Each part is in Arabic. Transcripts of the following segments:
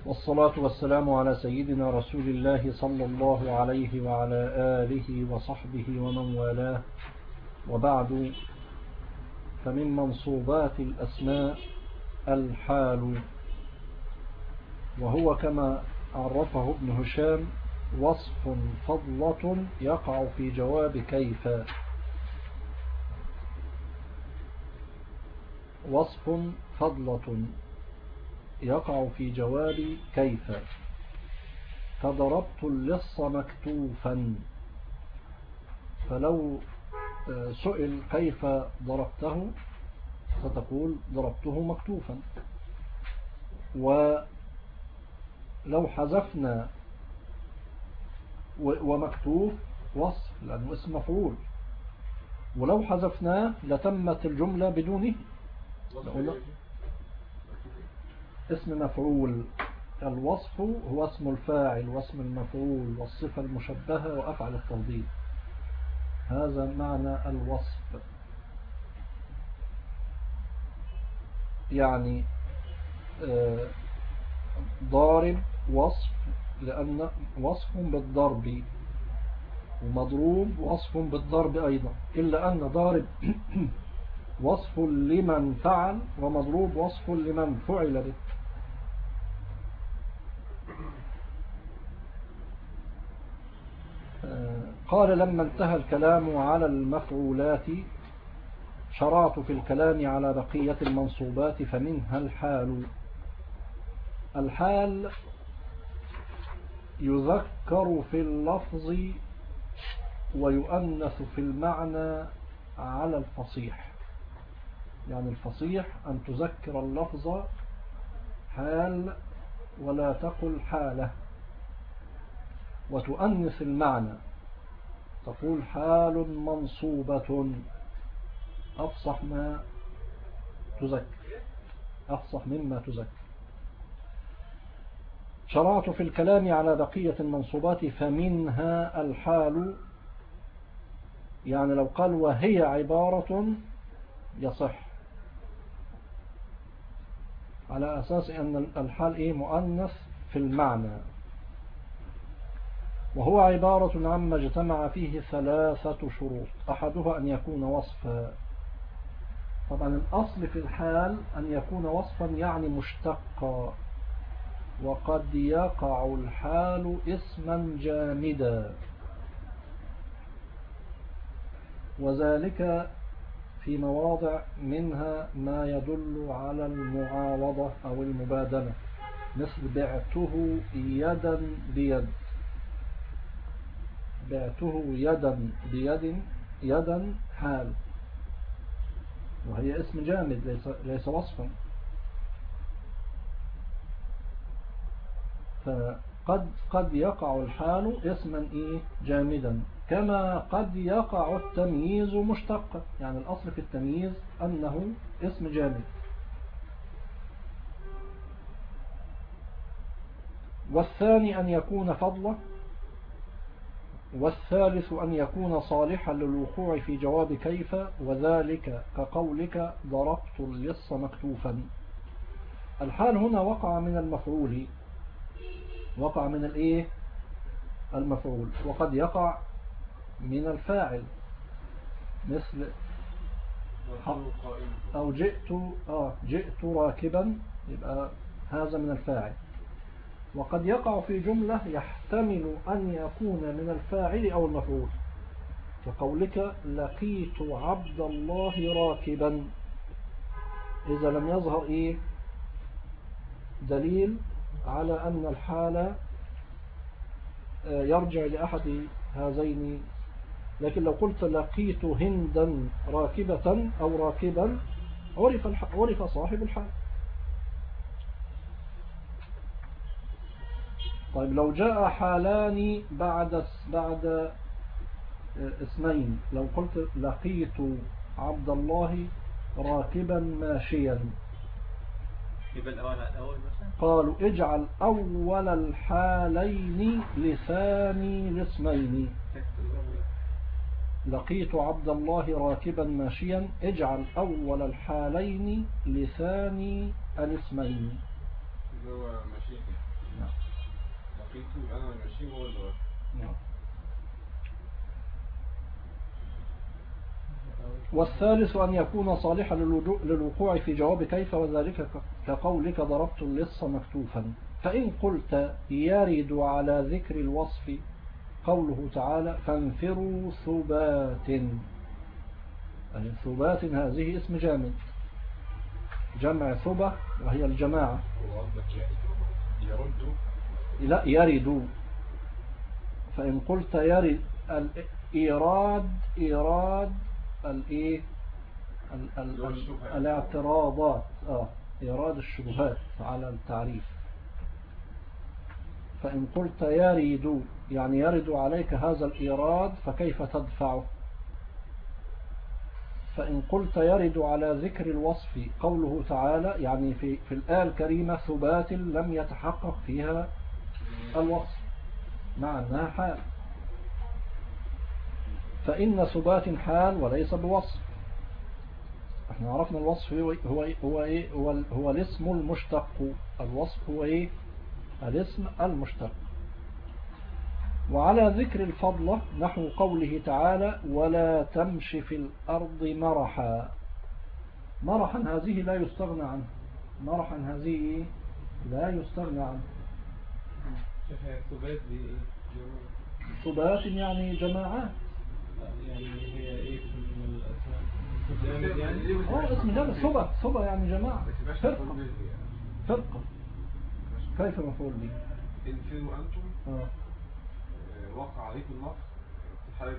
والصلاة والسلام على سيدنا رسول الله صلى الله عليه وعلى آله وصحبه ومن والاه، وبعد. فمن منصوبات الأسماء الحال، وهو كما عرفه ابن هشام وصف فضلة يقع في جواب كيف. وصف فضلة يقع في جواب كيف. فضربت اللص مكتوفا، فلو سئل كيف ضربته فتقول ضربته مكتوفا. ولو حذفنا ومكتوف وصف لأنه اسم مفعول، ولو حذفناه لتمت الجملة بدونه. اسم مفعول. الوصف هو اسم الفاعل واسم المفعول والصفة المشبهة وأفعل التفضيل. هذا معنى الوصف. يعني ضارب وصف لأن وصف بالضرب، ومضروب وصف بالضرب أيضا، إلا أن ضارب وصف لمن فعل ومضروب وصف لمن فعل به. قال لما انتهى الكلام على المفعولات شرعت في الكلام على بقية المنصوبات فمنها الحال. الحال يذكر في اللفظ ويؤنث في المعنى على الفصيح. يعني الفصيح أن تذكر اللفظ حال ولا تقل حالة، وتؤنث المعنى تقول حال منصوبة. أفصح ما تذكر، أفصح مما تذكر. شرعت في الكلام على بقية المنصوبات فمنها الحال. يعني لو قال وهي عبارة يصح، على أساس أن الحال مؤنث في المعنى. وهو عبارة عما اجتمع فيه ثلاثة شروط، أحدها أن يكون وصفا. طبعا الأصل في الحال أن يكون وصفا يعني مشتقا، وقد يقع الحال اسما جامدا، وذلك في مواضع منها ما يدل على المعاوضة أو المبادلة، مثل بعته يدا بيد. بعته يدا بيد، يدا حال، وهي اسم جامد ليس وصفا. فقد يقع الحال اسما جامدا، كما قد يقع التمييز مشتقا. يعني الأصل في التمييز أنه اسم جامد. والثاني أن يكون فضلا. والثالث أن يكون صالحا للوقوع في جواب كيف، وذلك كقولك ضربت اللص مكتوفا. الحال هنا وقع من المفعول، وقع من المفعول، وقد يقع من الفاعل، مثل أو جئت راكبا، يبقى هذا من الفاعل. وقد يقع في جملة يحتمل أن يكون من الفاعل أو المفعول، كقولك لقيت عبد الله راكبا، إذا لم يظهر دليل على أن الحال يرجع لأحد هذين. لكن لو قلت لقيت هندا راكبة أو راكبا عرف صاحب الحال. طيب لو جاء حالان بعد اسمين، لو قلت لقيت عبد الله راكبا ماشيا، قالوا اجعل أول الحالين لثاني الاسمين. لقيت عبد الله راكبا ماشيا، اجعل أول الحالين لثاني الاسمين. نعم. لقيته أنا ماشي هو اللي نعم. والثالث أن يكون صالحا للوقوع في جواب كيف، وذلك كقولك ضربت اللص مكتوفا. فإن قلت يرد على ذكر الوصف قوله تعالى فانفروا ثبات، يعني ثبات هذه اسم جامد، جمع ثبة وهي الجماعة. يرد لا يرد. فإن قلت يرد إيراد الإيه الاعتراضات، إيراد الشبهات على التعريف. فإن قلت يرد يعني يرد عليك هذا الإيراد فكيف تدفعه. فإن قلت يرد على ذكر الوصف قوله تعالى يعني في الآية الكريمة ثبات لم يتحقق فيها الوصف مع أنها حال، فإن ثبات حال وليس بوصف. احنا عرفنا الوصف هو الاسم المشتق، الوصف هو ايه؟ الاسم المشتق. وعلى ذكر الفضلة نحو قوله تعالى ولا تمش في الأرض مرحا. مرحا هذه لا يستغنى عنه، مرحا هذه لا يستغنى عنه. ثبات يعني جماعات، يعني هي ايه من الاسماء؟ اسم جمع. ثبة يعني جماعة، فرقة. كيف مفعول به؟ انفروا انتم وقع عليكم النصر في حالة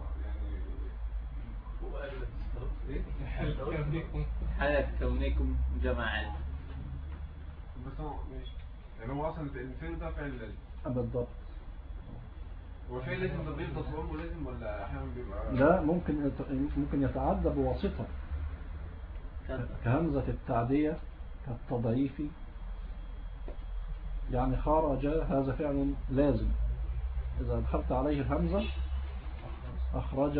يعني حالة كونكم جماعات. بس ماشي، يعني هو اصلا الانفروا ده فعل لازم. بالضبط. هو فعل لازم ده بيفضل طول لازم ولا احيانا بيبقى لا، ممكن يتعدى بواسطة كهمزة التعدية كالتضعيف. يعني خرج هذا فعل لازم، إذا أدخلت عليه الهمزة أخرج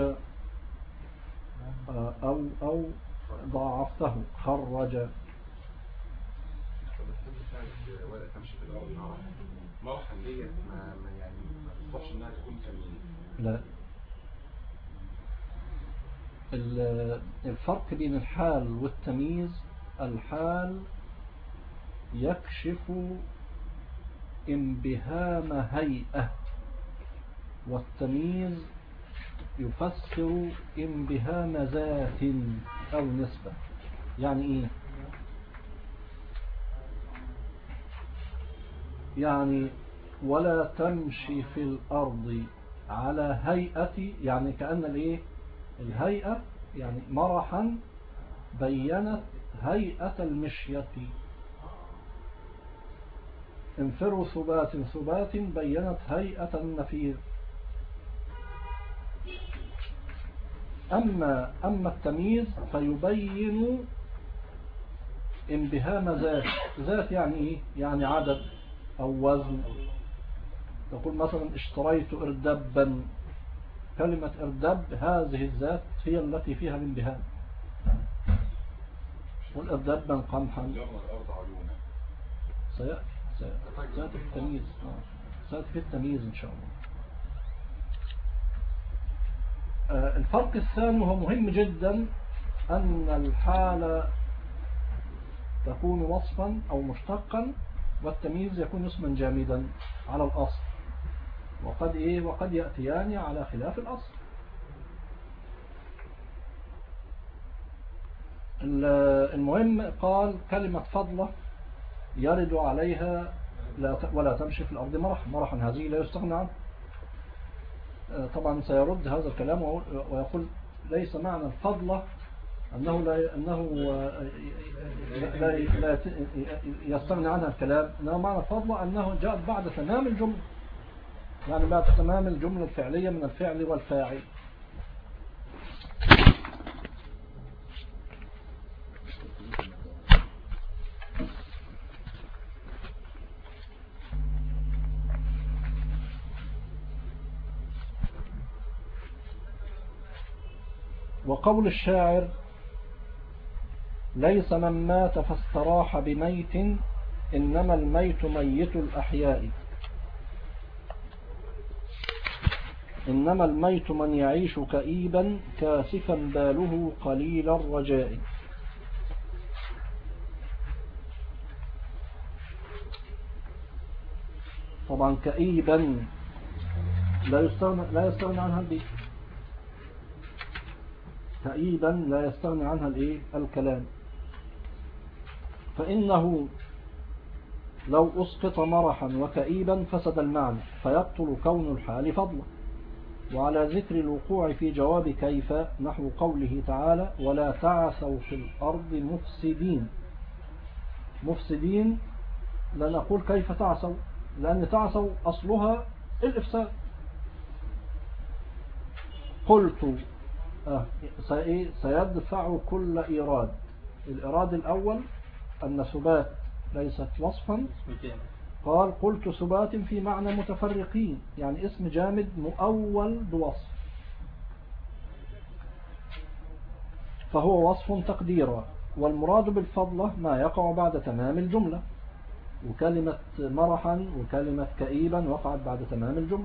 أو ضاعفته خرج. ولا تمشي في الأرض مرحا ديت ما يعني ما تصبحش إنها تكون تمييز. لا، الفرق بين الحال والتمييز، الحال يكشف انبهام هيئة، والتمييز يفسر انبهام ذات أو نسبة. يعني إيه؟ يعني ولا تمشي في الأرض على هيئة، يعني كأن الهيئة يعني مرحا بينت هيئة المشية. انفروا ثبات بينت هيئة النفير. أما التمييز فيبين انبهام ذات يعني إيه؟ يعني عدد أو وزن. تقول مثلا اشتريت اردبا، كلمة اردب هذه الذات هي التي فيها الانبهام. والاردبا قمحا سيأتي في التمييز، سيأتي في التمييز إن شاء الله. الفرق الثاني وهو مهم جدا، أن الحال تكون وصفا أو مشتقا، والتمييز يكون اسما جامدا على الأصل، وقد يأتيان على خلاف الأصل. المهم قال كلمة فضلة يرد عليها ولا تمشي في الأرض مرحا، هذه لا يستغنى عنه. طبعا سيرد هذا الكلام ويقول ليس معنى الفضلة أنه لا يستغنى عنها الكلام، إنما معنى الفضلة أنه جاء بعد تمام الجملة، يعني بعد تمام الجملة الفعلية من الفعل والفاعل. وقول الشاعر ليس من مات فاستراح بميت إنما الميت ميت الأحياء، إنما الميت من يعيش كئيبا كاسفا باله قليل الرجاء. طبعا كئيبا لا يستغني عنها البيت، كئيبا لا يستغني عنها الكلام، فإنه لو أسقط مرحا وكئيبا فسد المعنى فيبطل كون الحال فضلا. وعلى ذكر الوقوع في جواب كيف نحو قوله تعالى ولا تعثوا في الأرض مفسدين. مفسدين لا نقول كيف تعثوا، لأن تعثوا أصلها الإفساد. قلت سيدفع كل إيراد. الإيراد الأول أن ثبات ليست وصفا، قال قلت ثبات في معنى متفرقين، يعني اسم جامد مؤول بوصف، فهو وصف تقديرا. والمراد بالفضلة ما يقع بعد تمام الجملة، وكلمة مرحا وكلمة كئيبا وقعت بعد تمام الجملة.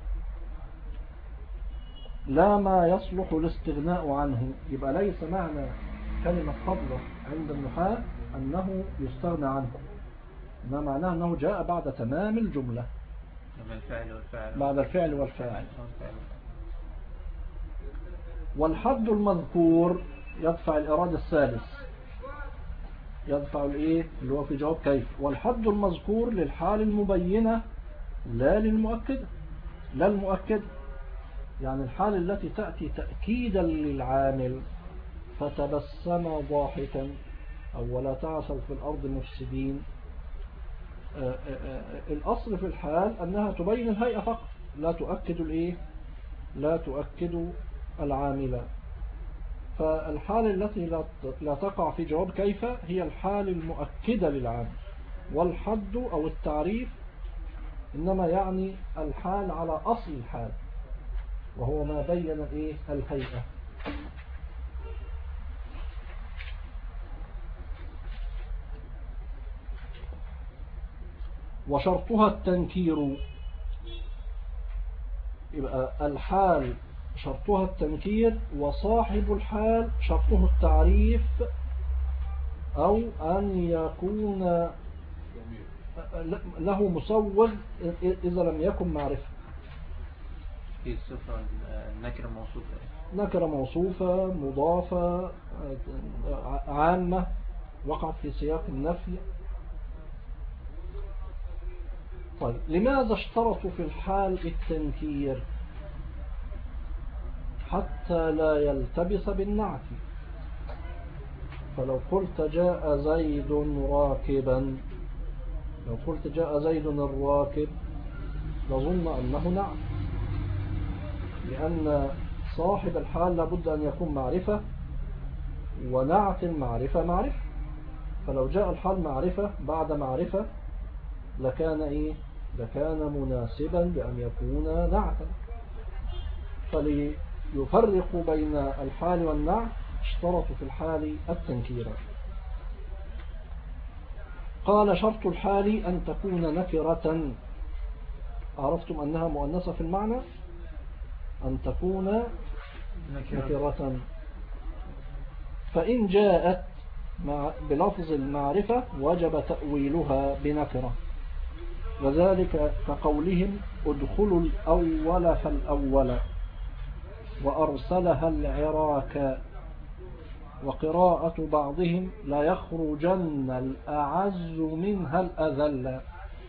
لا ما يصلح الاستغناء عنه، يبقى ليس معنى كلمة فضلة عند النحاة أنه يستغنى عنه، ما معناه أنه جاء بعد تمام الجملة، بعد الفعل والفاعل. والحد المذكور يدفع الإرادة الثالث، يدفع اللي هو في جواب كيف. والحد المذكور للحال المبينة لا للمؤكدة، لا المؤكدة، يعني الحال التي تأتي تأكيدا للعامل فتبسم ضاحكا أو ولا تعثوا في الأرض مفسدين. الأصل في الحال أنها تبين الهيئة فقط، لا تؤكد لا تؤكد العامل. فالحال التي لا تقع في جواب كيف هي الحال المؤكدة للعامل. والحد أو التعريف إنما يعني الحال على أصل الحال، وهو ما بين الهيئة. وشرطها التنكير، يبقى الحال شرطها التنكير، وصاحب الحال شرطه التعريف أو أن يكون له مصور إذا لم يكن معرفة. في الصفة النكرة موصوفة، نكرة موصوفة مضافة عامة وقعت في سياق النفي. طيب لماذا اشترطوا في الحال التنكير؟ حتى لا يلتبس بالنعت. فلو قلت جاء زيد راكبا، لو قلت جاء زيد الراكب لظن أنه نعت، لأن صاحب الحال لابد أن يكون معرفة، ونعت المعرفة معرفة. فلو جاء الحال معرفة بعد معرفة لكان لكان مناسبا بأن يكون نعتا. فليفرقوا بين الحال والنعت اشترطوا في الحال التنكير. قال شرط الحال أن تكون نكرة. عرفتم أنها مؤنثة في المعنى، أن تكون نكرة. فإن جاءت بلفظ المعرفة وجب تأويلها بنكرة، وذلك كقولهم ادخلوا الأول فالأول وأرسلها العراك. وقراءة بعضهم لا يخرجن الأعز منها الأذل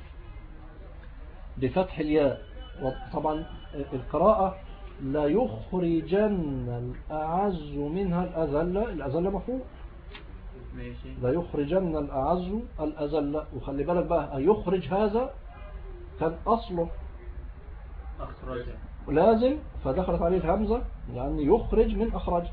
بفتح الياء. وطبعا القراءة لا يخرجن الأعز منها الأذل، الأذل مفعول، لا يخرجن الأعز الأذل. وخلي بالك بقى يخرج هذا كان أصله أخرج لازم، فدخلت عليه الهمزة يعني يخرج من أخرج.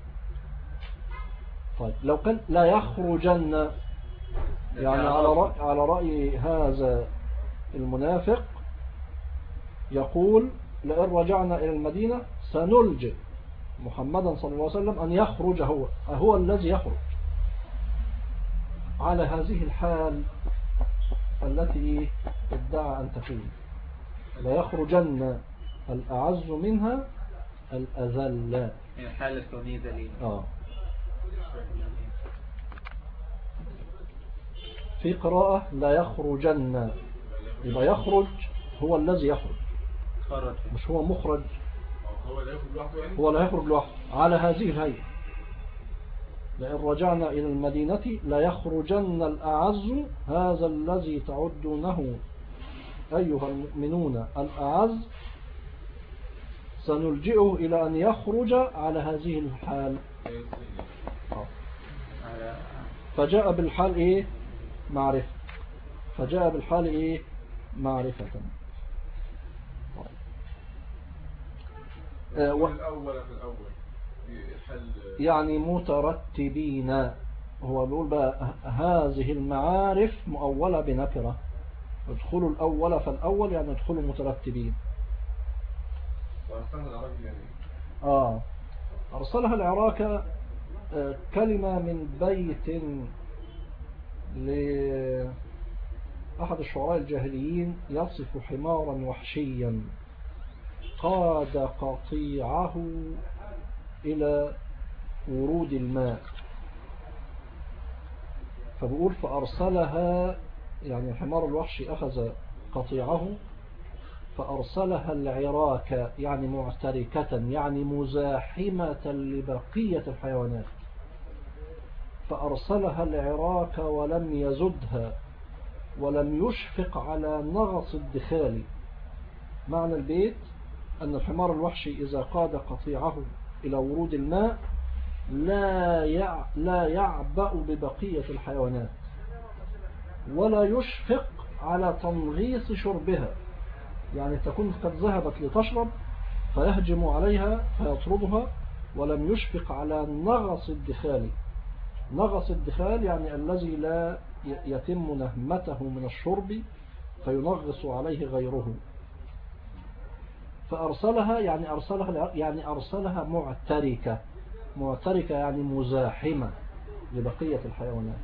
طيب لو كان لا يخرجن يعني على رأي هذا المنافق يقول لئن رجعنا إلى المدينة سنلجئ محمدا صلى الله عليه وسلم أن يخرج، هو الذي يخرج. على هذه الحال التي ادعى أن تكون. لا يخرجن الأعز منها الأذل. الحالة الكونية دليل. في قراءة لا يخرجن، يبقى يخرج هو الذي يخرج، خرج مش هو مخرج. هو لا يخرج لوحده على هذه الهيئة. لئن رجعنا إلى المدينة لا يخرجن الأعز، هذا الذي تعدونه أيها المؤمنون الأعز سنلجئه إلى أن يخرج على هذه الحال. فجاء بالحال إيه؟ معرفة. فجاء بالحال إيه؟ معرفة. يعني مترتبين. هو بيقول بقى هذه المعارف مؤولة بنكرة. ادخلوا الأول فالأول يعني ادخلوا مترتبين. أرسلها العراك كلمة من بيت لأحد الشعراء الجاهليين يصف حمارا وحشيا قاد قطيعه إلى ورود الماء. فبقول فأرسلها، يعني الحمار الوحشي أخذ قطيعه فأرسلها العراك يعني معتركة، يعني مزاحمة لبقية الحيوانات. فأرسلها العراك ولم يزدها ولم يشفق على نغص الدخال. معنى البيت أن الحمار الوحشي إذا قاد قطيعه إلى ورود الماء لا يعبأ ببقية الحيوانات ولا يشفق على تنغيص شربها، يعني تكون قد ذهبت لتشرب فيهجم عليها فيطردها، ولم يشفق على نغص الدخال. نغص الدخال يعني الذي لا يتم نهمته من الشرب فينغص عليه غيره. فأرسلها يعني أرسلها معتركة. معتركة يعني مزاحمة لبقية الحيوانات.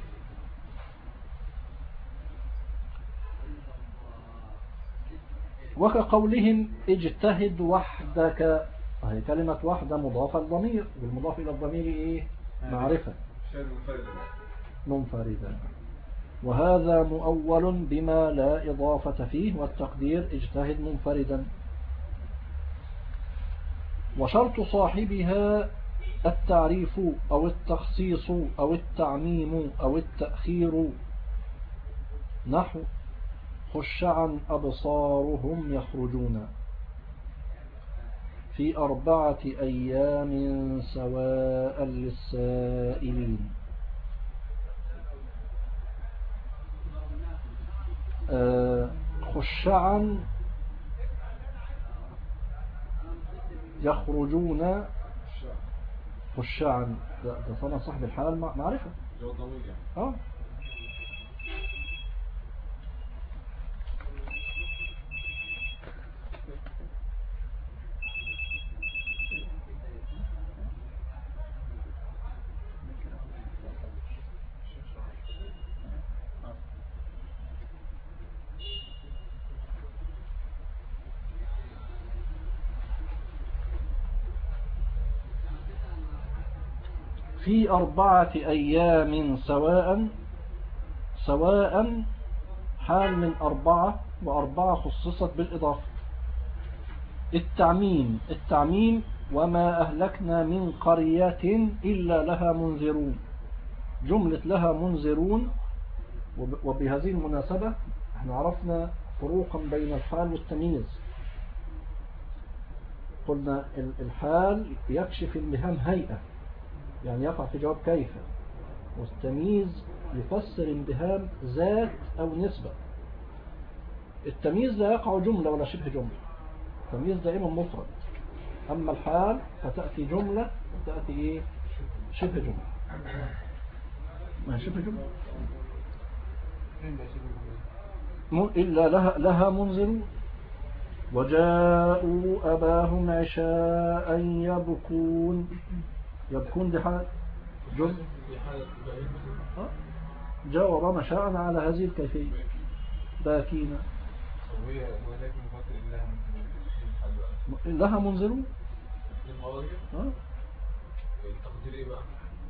وكقولهم اجتهد وحدك، وهي كلمة وحدة مضافة الضمير، والمضاف إلى الضمير إيه؟ معرفة منفردة. وهذا مؤول بما لا إضافة فيه، والتقدير اجتهد منفردا. وشرط صاحبها التعريف أو التخصيص أو التعميم أو التأخير، نحو خشعا أبصارهم يخرجون في 4 أيام سواء للسائلين. خشعا يخرجون، خشعا ده صنع صاحب الحال معرفة. في 4 أيام سواء حال من 4، و4 خصصت بالإضافة. التعميم وما أهلكنا من قرية إلا لها منذرون. جملة لها منذرون، وبهذه المناسبة احنا عرفنا فروقا بين الحال والتمييز. قلنا الحال يكشف المهام هيئة، يعني يقع في جواب كيف، والتمييز يفسر انبهام ذات أو نسبة. التمييز لا يقع جملة ولا شبه جملة، التمييز دائما مفرد. أما الحال فتأتي جملة وتأتي إيه؟ شبه جملة. ما شبه جملة إلا لها منذر. وجاءوا أباهم عشاء يبكون دي حال جملة جاء ورانا شاء على هذه الكيفية. باكين. وهي ولكن مفاتر الله لها منذرون. المواضيع التقدير ايه بقى؟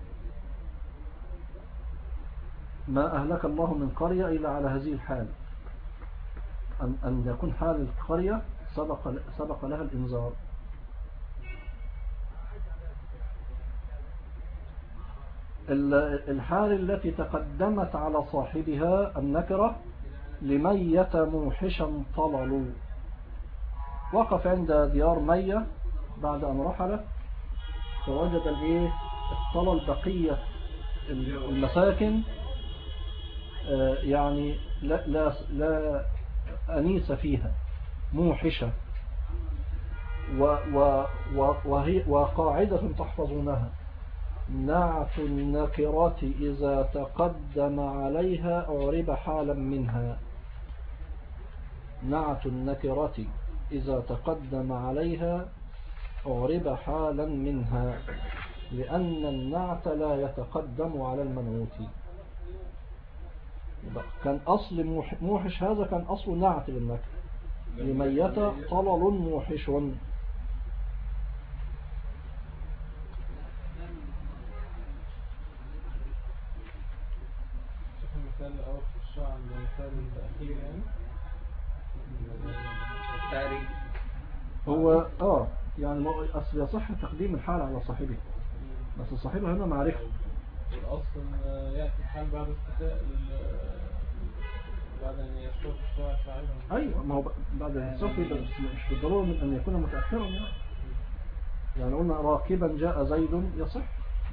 ما أهلك الله من قرية إلا على هذه الحال، أن يكون حال القرية سبق لها الإنذار. الحال التي تقدمت على صاحبها النكرة لمية موحشا طللوا، وقف عند ديار مية بعد أن رحلت فوجد الطلل بقية المساكن، يعني لا أنيس فيها، موحشة. وقاعدة تحفظونها: نعت النكرة إذا تقدم عليها أعرب حالا منها. نعت النكرة إذا تقدم عليها أعرب حالا منها، لأن النعت لا يتقدم على المنعوت. كان أصل موحش هذا كان أصل نعت للنكرة، لميت طلل موحش. المثال الأول في الشعر المثال الأخير يعني التعريف هو يعني أصل يصح تقديم الحال على صاحبه، بس صاحبه هنا معرفة. الأصل يأتي الحال بعد استخداء بعد أن يشوف الشعر فاعله. أيوة، ما هو بعد الصف مش بالضرورة من أن يكون متأخرا يعني قلنا راكبا جاء زيد يصح،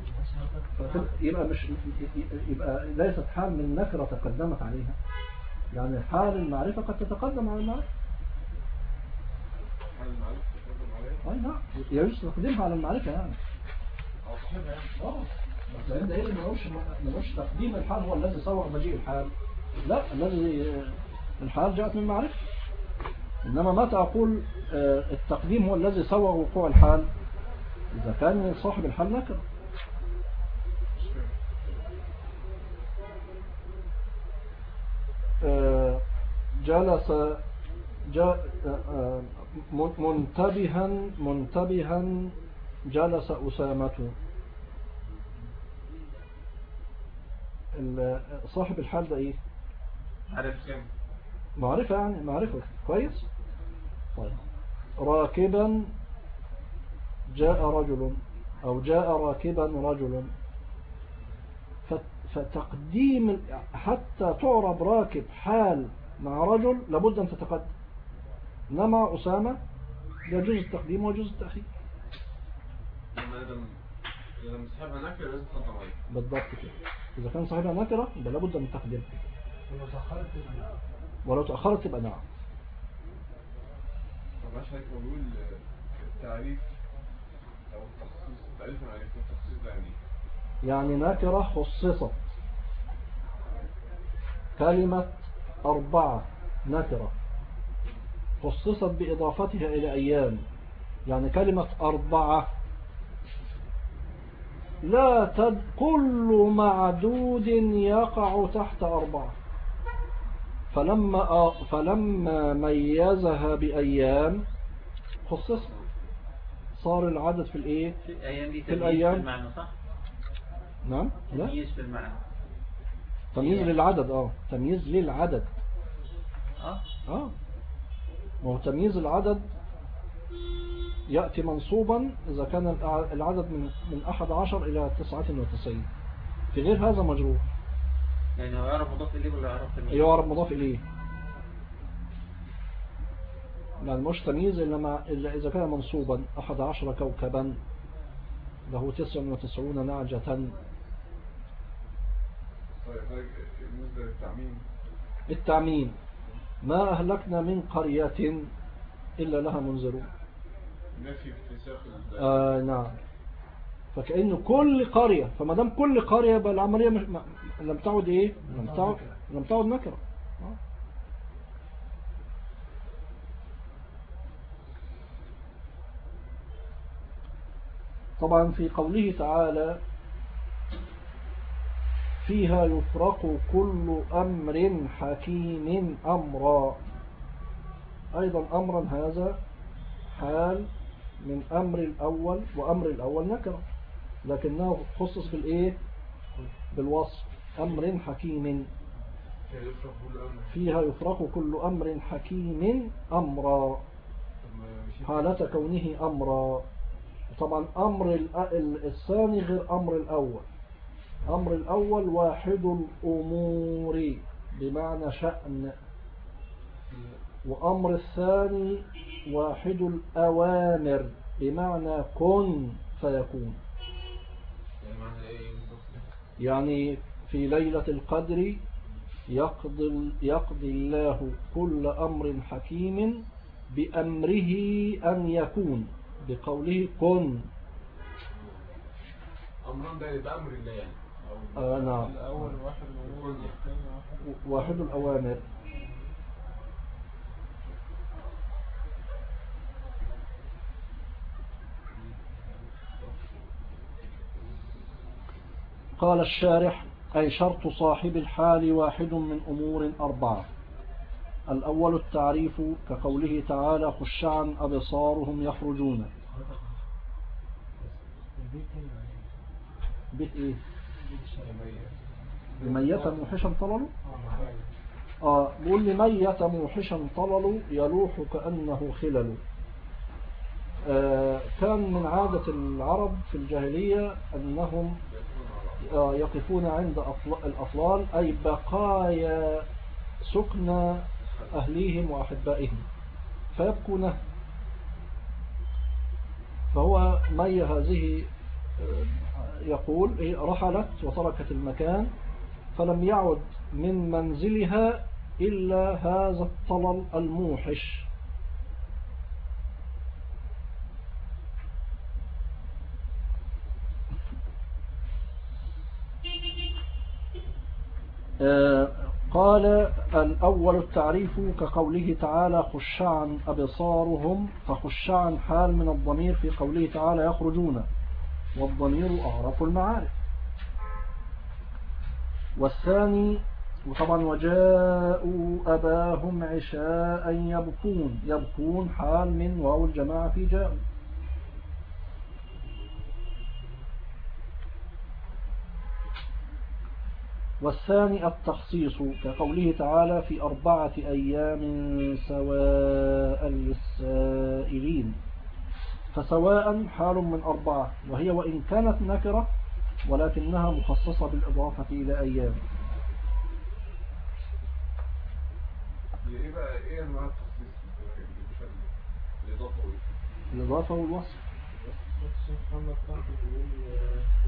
يبقى ليست حال من نكرة تقدمت عليها، يعني حال المعرفة قد تتقدم على المعرفة. حال المعرفة تقدم عليه؟ أي نعم، يجوز تقديمها على المعرفة يعني. صاحبها يعني. بس عند إيه ما نقولش تقديم الحال هو الذي صور مجيء الحال، لا، الذي الحال جاءت من معرفة. إنما متى أقول التقديم هو الذي صور وقوع الحال؟ إذا كان صاحب الحال نكرة. جلس منتبها جلس أسامة. صاحب الحال ده إيه؟ معرفة يعني، معرفة كويس. طيب، راكبا جاء رجل، أو جاء راكبا رجل، فتقديم حتى تعرب راكب حال مع رجل لابد أن تتقدم، إنما أسامة يجوز التقديم ويجوز التأخير. لما صاحبها نكرة لازم تقدم عليه. بالضبط كده، إذا كان صاحبها نكرة يبقى لابد من تقديمها، ولو تأخرت تبقى نعم. طب عشان هيك بقول التعريف أو التخصيص، التعريف المعرفة والتخصيص ده يعني نكرة خصصت، كلمة 4 نكرة خصصت بإضافتها إلى أيام، يعني كلمة 4 كل معدود يقع تحت 4، فلما ميزها بأيام خصصت، صار العدد في الإيه؟ في الأيام دي في الأيام في المعنى صح؟ نعم، لا، تمييز في المعنى، تمييز للعدد. تمييز للعدد. ما هو تمييز العدد يأتي منصوبا إذا كان العدد من 11 إلى 99، في غير هذا مجرور. يعني هو يعرف مضاف إليه ولا يعرف تمييز؟ يعرف مضاف إليه، يعني مش تمييز إلا إذا كان منصوبا. 11 كوكبا، له 99 نعجة. طيب، بالنسبة للتعميم، التعميم: ما أهلكنا من قرية إلا لها منذرون. نفي في ساق نعم، فكأنه كل قرية، فما دام كل قرية يبقى العملية لم تعد إيه؟ لم تعد نكرة. طبعا في قوله تعالى فيها يفرق كل أمر حكيم أمرا. أيضا أمرا هذا حال من أمر الأول، وأمر الأول نكرة لكنه خصص بالإيه؟ بالوصف. أمر حكيم فيها يفرق كل أمر حكيم أمرا حالة كونه أمرا. طبعا أمر الثاني غير أمر الأول. أمر الأول واحد الأمور بمعنى شأن، وأمر الثاني واحد الأوامر بمعنى كن فيكون. يعني في ليلة القدر يقضي الله كل أمر حكيم بأمره أن يكون بقوله كن. أمران ده يبقى أمر الله يعني. نعم. الأول واحد الأمور واحد الأوامر. قال الشارح أي شرط صاحب الحال واحد من أمور أربعة. الأول التعريف كقوله تعالى خشعا أبصارهم يخرجون. بيت إيه؟ لميتا موحشا طللوا. بقول لميتا موحشا طللوا يلوح كأنه خلل. كان من عادة العرب في الجاهلية أنهم يقفون عند الأطلال أي بقايا سكن أهليهم وأحبائهم فيبكونه. فهو مي هذه يقول رحلت وتركت المكان فلم يعد من منزلها إلا هذا الطلل الموحش. قال الأول التعريف كقوله تعالى خشعا أبصارهم، فخشعا حال من الضمير في قوله تعالى يخرجون، والضمير أعرف المعارف. والثاني وطبعا وجاءوا أباهم عشاء يبكون، يبكون حال من واو الجماعة في جاءوا. والثاني التخصيص كقوله تعالى في 4 أيام سواء للسائلين، فسواء حال من 4 وهي وإن كانت نكرة ولكنها مخصصة بالإضافة إلى أيام. إيه بقى إيه أنواع التخصيص؟ الإضافة والوصف. محمد صاحب بيقول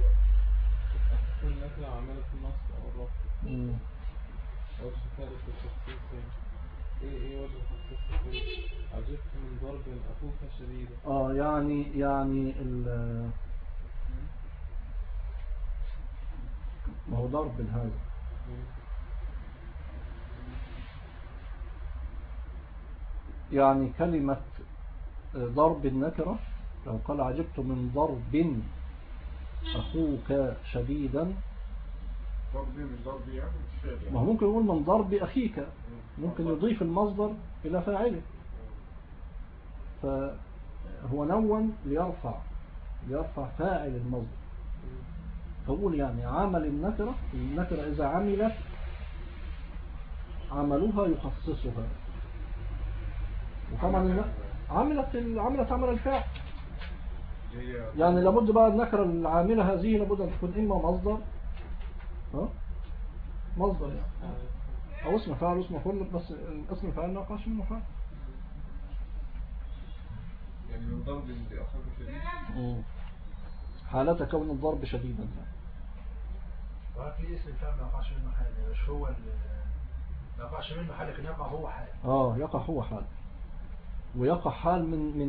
النكرة عملت النص أو الرفض. وجه ثالث التخصيص إيه وجه التخصيص؟ عجبت من ضرب أخوك شديدا. يعني ما هو ضرب هذا. يعني كلمة ضرب النكرة لو قال عجبت من ضرب أخوك شديدا، ضرب من ضرب يعني ما هو ممكن يقول من ضرب أخيك، ممكن يضيف المصدر إلى فاعله، فهو نون ليرفع فاعل المصدر. فقول يعني عمل النكرة إذا عملت عملها يخصصها، وطبعا عملت عمل الفاعل. يعني لابد بقى النكرة العاملة هذه لابد أن تكون إما مصدر مصدر يعني. أو اسم فاعل اسم مفعول، بس اسم الفاعل ناقش منه فاعل. يعني من ضرب أخوك شديد حالة كون الضرب شديدا. وفي اسم الفاعل ما يقعش منه حاجة، مش هو ما يقعش منه حاجة، لكن يقع هو حال. يقع هو حال، ويقع حال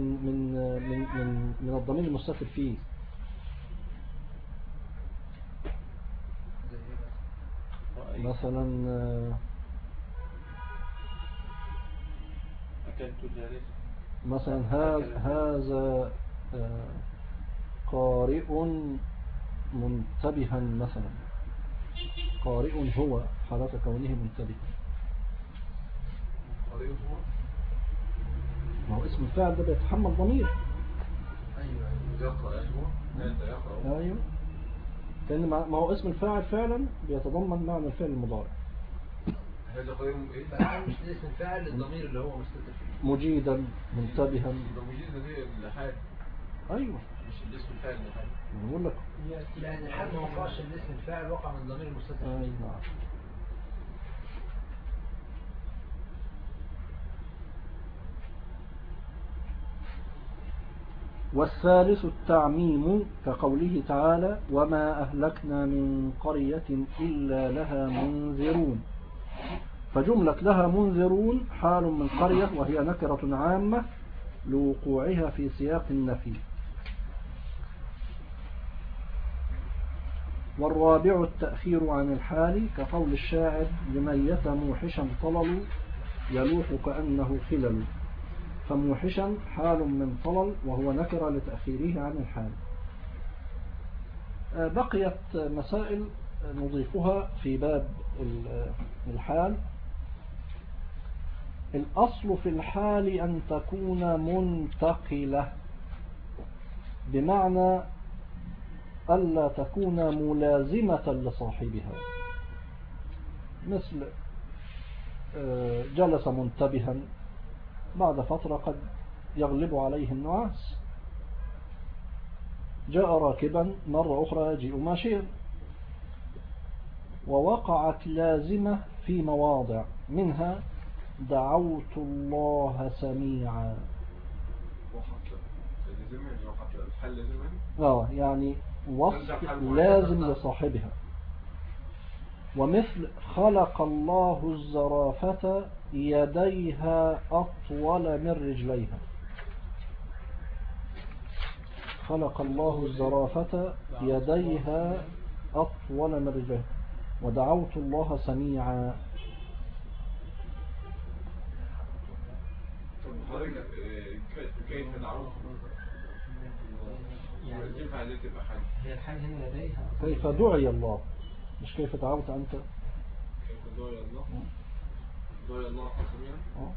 من الضمير المستتر فيه. مثلا هذا قارئ منتبها مثلا، قارئ هو حالة كونه منتبه. ما هو اسم الفاعل ده بيتحمل ضمير. ايوه يقرأ يقرأ أنت يقرأ. ايوه، لان ما هو اسم الفاعل فعلا بيتضمن معنى الفعل المضارع. هذا قيم إيه؟ فاعل مش اسم الفاعل الضمير اللي هو مستتر فيه. مجيدا منتبها. لو مجيزة دي الحال ايوه مش الاسم الفاعل الحال. بقول لك. لان الحال ما وقعش الاسم الفاعل، وقع من الضمير المستتر فيه. ايوه. والثالث التعميم كقوله تعالى وما أهلكنا من قرية إلا لها منذرون. فجملة لها منذرون حال من قرية وهي نكرة عامة لوقوعها في سياق النفي. والرابع التأخير عن الحال كقول الشاعر لميت موحشا طلل يلوح كأنه خلل. فموحشا حال من طلل وهو نكرة لتأخيره عن الحال. بقيت مسائل نضيفها في باب الحال. الأصل في الحال أن تكون منتقلة، بمعنى ألا تكون ملازمة لصاحبها، مثل جلس منتبها بعد فترة قد يغلب عليه النعاس، جاء راكبا مرة أخرى يجيء ماشيا. ووقعت لازمة في مواضع، منها دعوت الله سميعا. يعني وصف لازم لصاحبها. ومثل خلق الله الزرافة يديها أطول من رجليها. خلق الله الزرافة يديها أطول من رجليها. ودعوت الله سميعا. كيف دعوت؟ هي الحال هنا يديها. كيف دعي الله، مش كيف دعوت أنت. كيف دعي الله؟ دعي الله سميعا.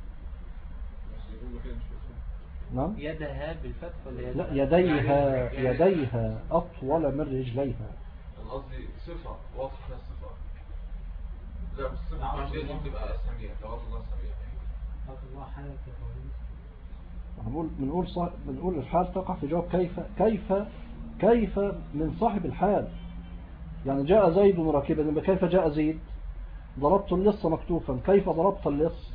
نعم. يدها بالفتح ولا لا، يديها أطول من رجليها. أنا قصدي صفة واضحة للصفة. لا بس الصفة مش لازم تبقى سميع. دعوت الله سميع. دعوت الله حالة بنقول الحال تقع في جواب كيف من صاحب الحال. يعني جاء زيد راكبا، كيف جاء زيد؟ ضربت اللص مكتوفا، كيف ضربت اللص؟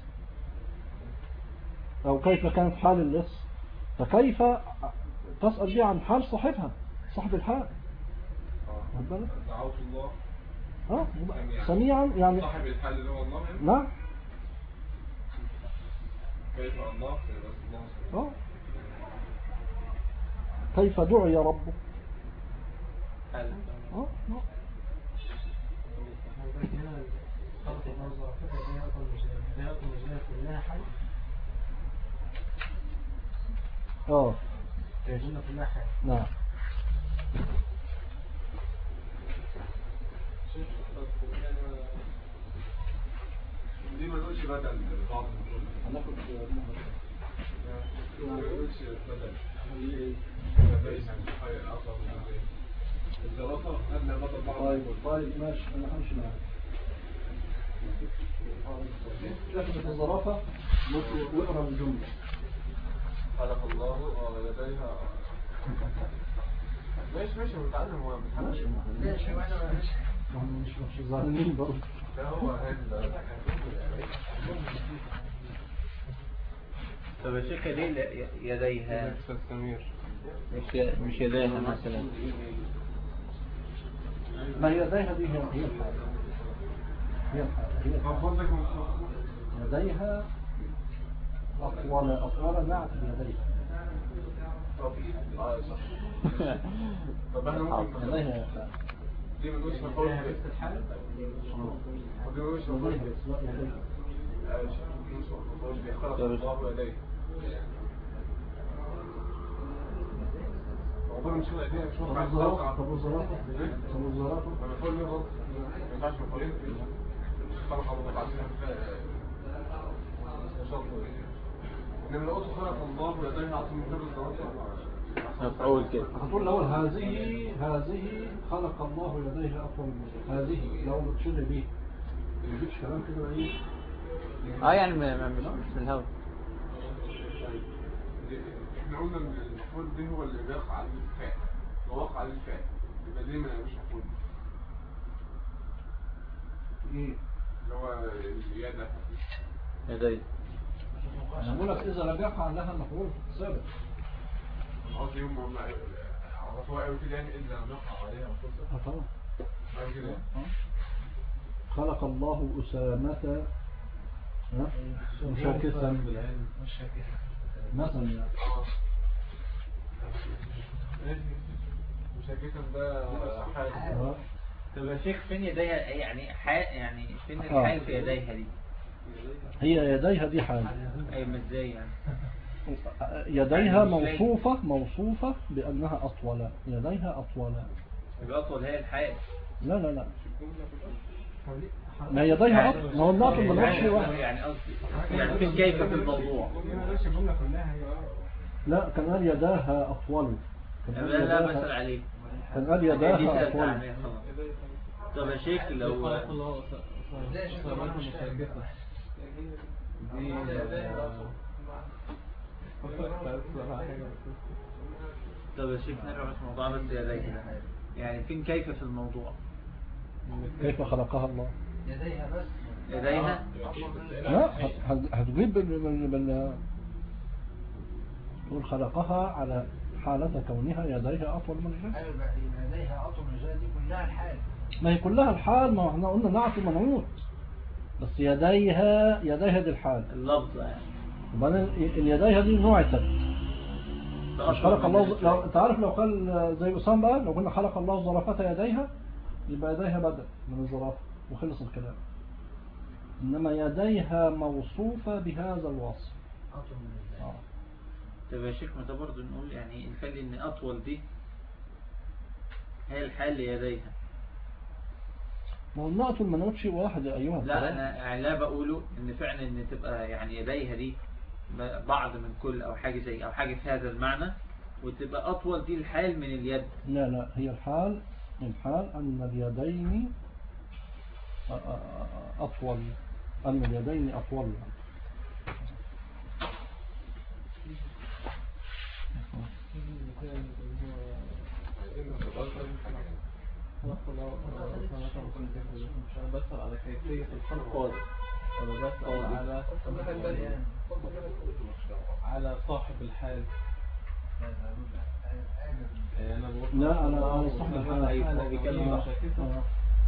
أو كيف كانت حال اللص؟ فكيف تسأل بها عن حال صاحبها، صاحب الحال. دعوت الله سميعا، يعني صاحب الحال اللي هو الله. نعم. كيف الله سميع. كيف دعي ربك. نعم. دي ما نقولش بدل بعض الجمل. هناخد ما نقولش بدل. الدراسة قبل بدل بعض. طيب ماشي، أنا همشي معاك. لفظة الظرافة واقرأ الجملة. خلق الله يديها. ماشي متعلم هو ماشي مش ظالمين برضه. ده هو طب يا شيخ ليه يديها مش يديها مثلا؟ ما يديها دي هي الحال. يديها أطول نعت بيديها. طب احنا ممكن يديها دي من وش مفعول به الحال. ودي من وش مفعول به. مفعول به خلق الله يديه. والله مش كده ايديها مش واقع. طب الزرافة مفعول به غلط. ما ينفعش مفعولين خلق الله بعد إنما لو قلت خلق الله ويديه أعطي من غير الزواج مفعول كده. هتقول الأول هذه خلق الله يديه أطول من هذه، لو بتشير بيه ما يجيبش كلام كده ايه. يعني مش من الهوا. احنا قلنا ان المفعول به هو اللي بيقع عليه الفعل، لو وقع عليه الفعل يبقى ليه ما مش مفعول ايه اللي هو الزياده يديه. انا بقول لك اذا لم يقع لها مفعول ثابت. قصدي هم عرفوها قوي كده، يعني الا لم يقع عليها مفعول طبعا قوي كده. خلق الله أسامة مشاكسا مثلا. مشاكسا ده حاجة. طب يا شيخ فين يديها يعني يعني فين الحال في يديها دي؟ هي يديها دي حال. اي ما ازاي يعني؟ يديها موصوفة بأنها أطول، يديها أطول. يبقى أطول هي الحال. لا ما يديها أطول، ما هو الناطق ما نقولش واحد. يعني قصدي يعني فين كيف في الموضوع؟ لا كان قال يداها أطول. لا مثل عليه. كان قال يداها أطول. طب يا شيخ لو طب يا شيخ نرجع بس موضوع بس يديها، يعني فين كيف في الموضوع؟ كيف خلقها الله؟ يديها بس يديها؟ لا هتجيب تقول خلقها على حالة كونها يديها أطول من الرجل. ايوه يديها اطول من الرجال، دي كلها الحال. ما هي كلها الحال، ما احنا قلنا نعت ومنعوت، بس يديها دي الحال اللفظة يعني. وبعدين اليديها دي نوعتك مش خلق الله. لو انت عارف لو قال زي أسام بقى، لو قلنا خلق الله زرافة يديها يبقى يديها بدل من الزرافة وخلص الكلام. إنما يديها موصوفة بهذا الوصف اطول من الرجال. طب يا شيخ ما ده برضه نقول يعني نخلي ان اطول دي هي الحال ليديها. ما هو النقط والمنوط شيء واحد يا أيها لا انا لا بقوله ان فعلا ان تبقى يعني يديها دي بعض من كل او حاجة زي او حاجة في هذا المعنى، وتبقى اطول دي الحال من اليد. لا هي الحال أن اليدين أطول، أن اليدين أطول. أنا بسأل على كيفية الخلق ولا بسأل على صاحب الحال؟ لا أنا صاحب الحال بيكلم مشاكسة.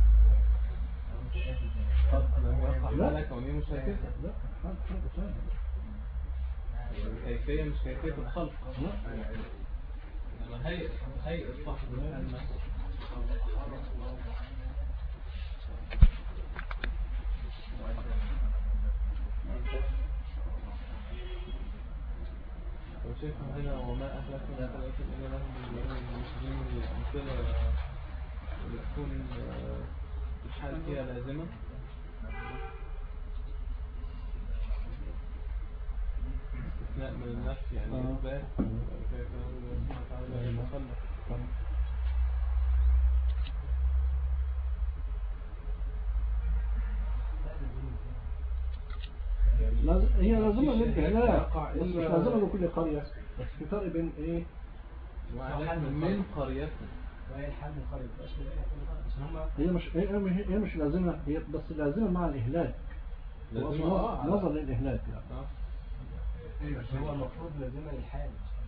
لا كوني مشاكسة. لا الكيفية مش كيفية الخلق. إنما هيئة صاحب الحال مثلا. وشيخ هنا وما أهلكنا ثلاثة إلا لهم المسلمين الأمثلة اللي تكون الحال فيها لازمة. استثناء من النفس يعني إثبات كيف الله سبحانه وتعالى المخلق. هي لازمة للإعلاء بس مش لازمة لكل قرية، بس في فرق بين إيه؟ من قريتنا. وهي الحال من قرية هي مش لازمة، هي بس لازمة مع الإهلاك، نظر للإهلاك يعني. ايوه هو المفروض لازمة للحال،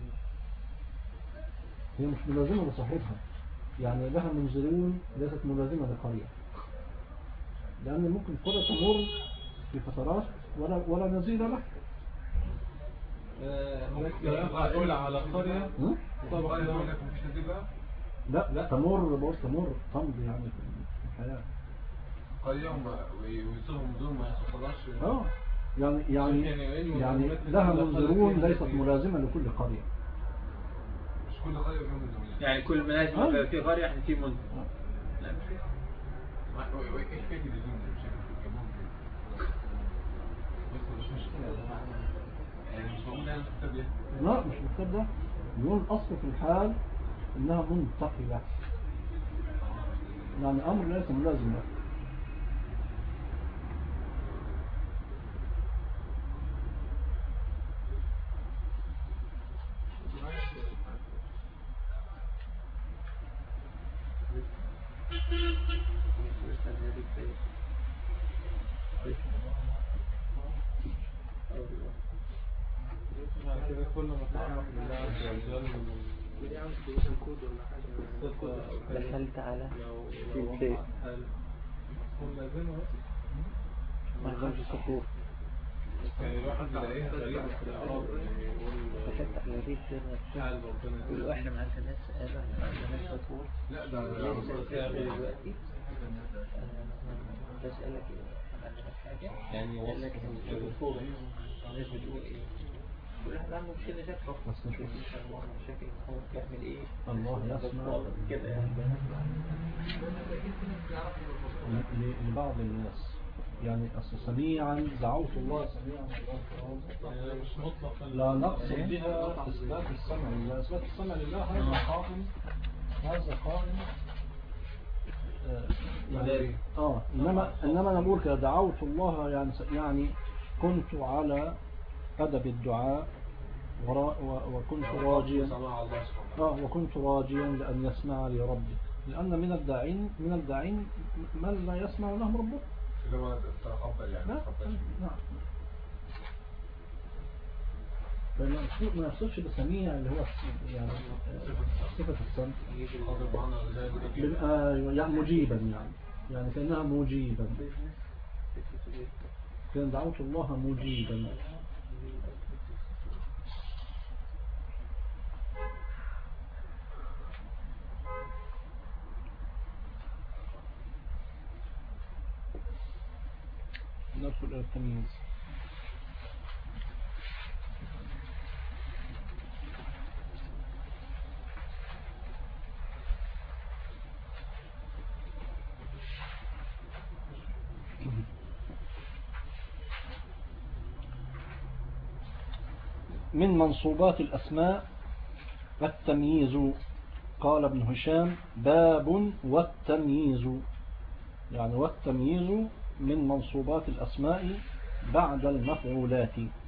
هي مش ملازمة لصاحبها، يعني لها منزلون ليست ملازمة لقرية، لأن ممكن قرية تمر في فترات ولا نزيل له. هناك يقول على قرية طبعا مفيش نزيل بقى. لا تمر تمضي يعني في الحياة قرية ويصيرهم بدون ما يحصلهاش. يعني لها منزلون ليست ملازمة لكل قرية. مش كل قرية فيها منزلون يعني كل منازل في قرية يعني في منزل. كيف يدلون مش مشكلة يعني مش موجود أنا مكتب ليه؟ لا مش مكتب ده، يقول الأصل في الحال إنها منتقلة، يعني أمر ليس ملازم له. يعني كده كل ما تعرف بالله عز وجل دخلت على لو في تكون لازمة ما يظنش سطور يعني الواحد بيلاقيها غريبة في الأعراض دخلت على دي حال ربنا يقولوا احنا ما عندناش آلة ما عندناش سطور لا ده دلوقتي بسألك ما عندناش حاجة يعني قال لك وصف الصورة الناس بتقول ايه كل واحد عنده مشكلة شكله بس نشوف ان شاء الله مشاكل هو بيعمل ايه الله يسمع كده يعني لبعض الناس، يعني أصل سميعا دعوت الله سميعا يعني مش مطلقا لا نقصد بها إثبات السمع لله. إثبات السمع لله هذا قائم، هذا قائم يعني إنما أنا بقول كده دعوت الله، يعني كنت على أدب الدعاء وكنت راجيا وكنت راجيا لأن يسمع لي ربي، لأن من الداعين من لا يسمع لهم ربه. اللي هو تقبل يعني نعم. ما يقصدش بسميع اللي هو يعني صفة السمع، يعني مجيبا، يعني كأنها مجيبا، كان دعوت الله مجيبا. ندخل إلى التمييز. من منصوبات الأسماء التمييز. قال ابن هشام باب والتمييز، يعني والتمييز من منصوبات الأسماء بعد المفعولات،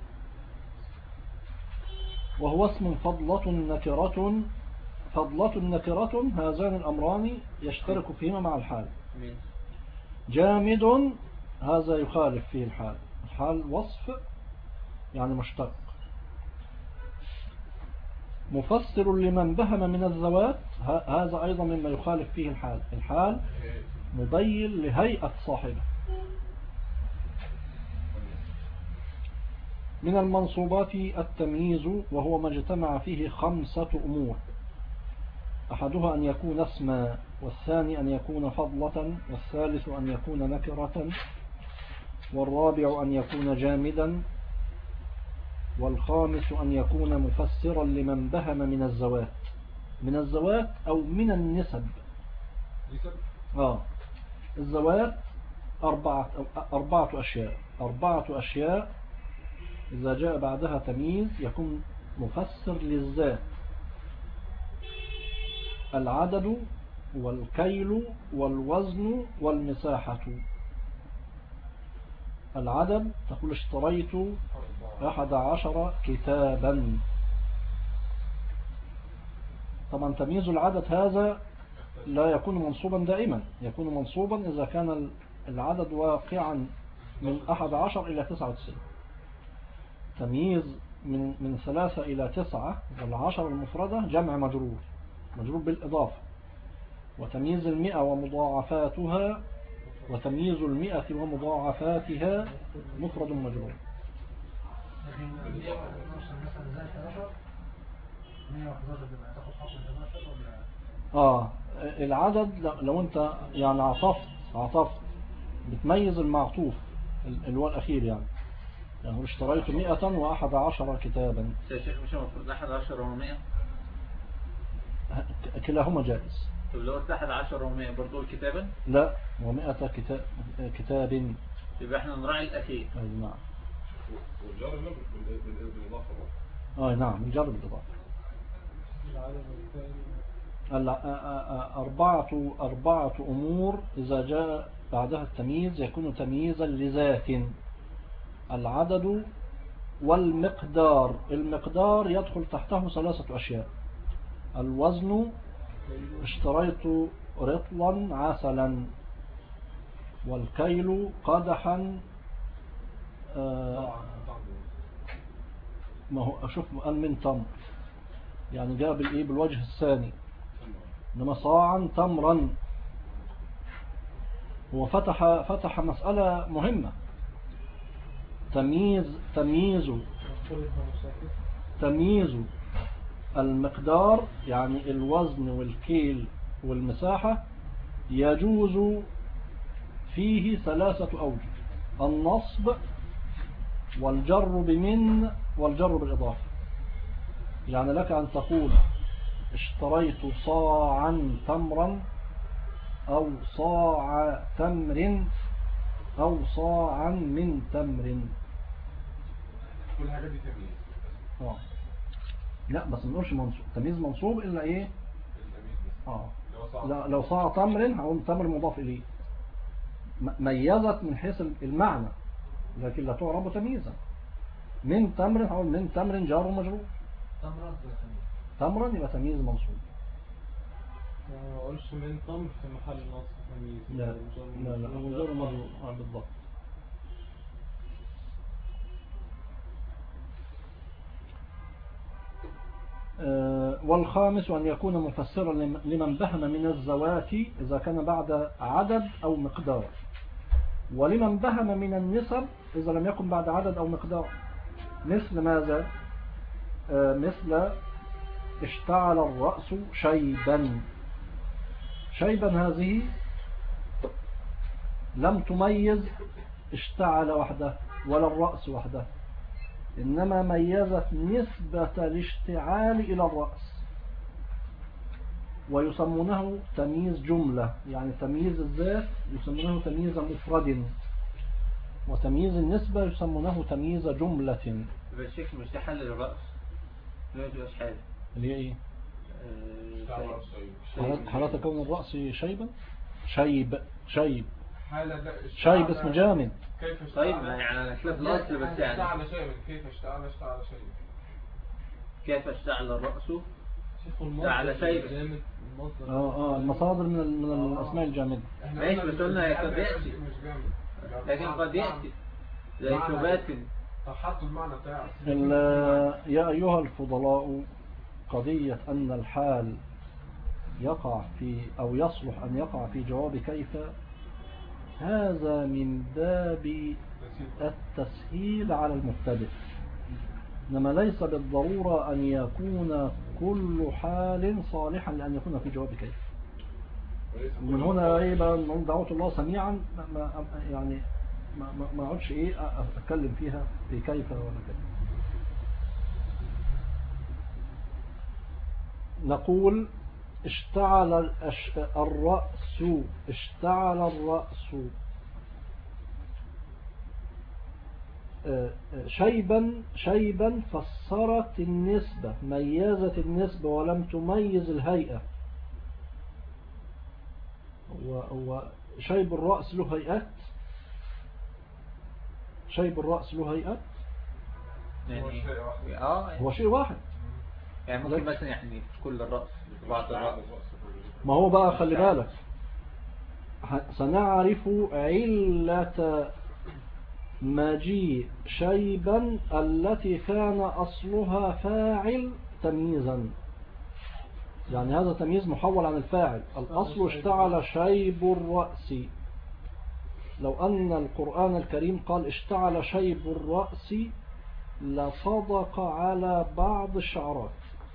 وهو اسم فضلة نكرة هذان الأمران يشترك فيهما مع الحال. جامد هذا يخالف فيه الحال وصف يعني مشتق. مفسر لمن بهم من الذوات هذا أيضا مما يخالف فيه الحال مبين لهيئة صاحبه. من المنصوبات التمييز، وهو ما اجتمع فيه 5 أمور: أحدها أن يكون اسما، والثاني أن يكون فضلة، والثالث أن يكون نكرة، والرابع أن يكون جامدا، والخامس أن يكون مفسرا لمن بهم من الزوات أو من النسب. الزوات 4 أشياء إذا جاء بعدها تمييز يكون مفسر للذات: العدد والكيل والوزن والمساحة. العدد تقول اشتريت 11 كتابا. طبعا تمييز العدد هذا لا يكون منصوبا دائما، يكون منصوبا إذا كان العدد واقعا من 11 إلى 99. تمييز من 3 إلى 9 والعشر المفردة جمع مجرور بالإضافة. وتمييز 100 ومضاعفاتها، وتمييز 100 ومضاعفاتها مفرد مجرور. العدد لو انت يعني عطفت بتميز المعطوف اللي هو الأخير، يعني اشتريت 111 كتابا. يا شيخ مش المفروض 11 و100؟ كلاهما جائز. طب لو قلت 11 و100 برضو الكتابا؟ لا، و100 كتاب. يبقى احنا نراعي الأخير. أي نعم. والجار هنا بالإضافة برضه. نعم، الجر بالإضافة. العدد الثاني أربعة أمور إذا جاء بعدها التمييز يكون تمييزا لذات. العدد والمقدار. المقدار يدخل تحته 3 أشياء: الوزن، اشتريت رطلا عسلا، والكيل قدحا. ما هو أشوف قال من تمر، يعني جاء بالإيه بالوجه الثاني. إنما صاعا تمرا. هو فتح مسألة مهمة. تمييز المقدار، يعني الوزن والكيل والمساحة، يجوز فيه 3 أوجه: النصب والجر بمن والجر بالإضافة. يعني لك أن تقول اشتريت صاعا تمرا، أو صاع تمر، أو صاعا من تمر. كل الحاجات دي تمييز. لا بس ما نقولش منصوب. تمييز منصوب إلا إيه؟ التمييز لا، لو صاع تمر هقول تمر مضاف إليه، ميزت من حيث المعنى لكن لا تعرب تمييزا. من تمر هقول من تمر جار ومجرور. تمرا يبقى تمييز منصوب. ما اقولش من تمر في محل نصب تمييز. لا هو جار ومجرور بالضبط. والخامس أن يكون مفسرا لمن بهم من الزوات إذا كان بعد عدد أو مقدار، ولمن بهم من النسب إذا لم يكن بعد عدد أو مقدار. مثل ماذا؟ مثل اشتعل الرأس شيبا. شيبا هذه لم تميز اشتعل وحده ولا الرأس وحده، إنما ميزت نسبة الاشتعال إلى الرأس، ويسمونه تمييز جملة. يعني تمييز الذات يسمونه تمييز مفرد، وتمييز النسبة يسمونه تمييز جملة. يبقى الشيخ مش تحلل الرأس، لا تبقاش حاجة اللي هي ايه؟ شيب. حالة كون الرأس شيبا. شيب شيب اسم جامد. كيف طيب يعني خلاف الأصل بس يعني اشتعل شيبا. كيف اشتعل شيبا. كيف اشتعل الرأس على شيء المصادر من الأسماء الجامدة. ماشي، بس قلنا قد يأتي، لكن قد يأتي زي شبات. طب حطوا المعنى بتاعه. يا أيها الفضلاء، قضية أن الحال يقع في أو يصلح أن يقع في جواب كيف، هذا من باب التسهيل على المبتدئ، إنما ليس بالضرورة أن يكون كل حال صالحا لأن يكون في جواب كيف. من هنا أيضا دعوت الله سميعا يعني ما أعودش أتكلم فيها في كيف ولا كيف. نقول اشتعل الرأس. اشتعل الرأس شيبا فسرت النسبة، ميزت النسبة ولم تميز الهيئة. وشيب الرأس له هيئات. شيب الرأس له هيئات. هو شيء واحد. يعني ممكن مثلا يعني كل الرأس بعض الرأس. ما هو بقى خلي بالك، سنعرف علة مجيء شيبا التي كان أصلها فاعل تمييزا. يعني هذا تمييز محول عن الفاعل. الأصل اشتعل شيب الرأس. لو أن القرآن الكريم قال اشتعل شيب الرأس لصدق على بعض الشعرات.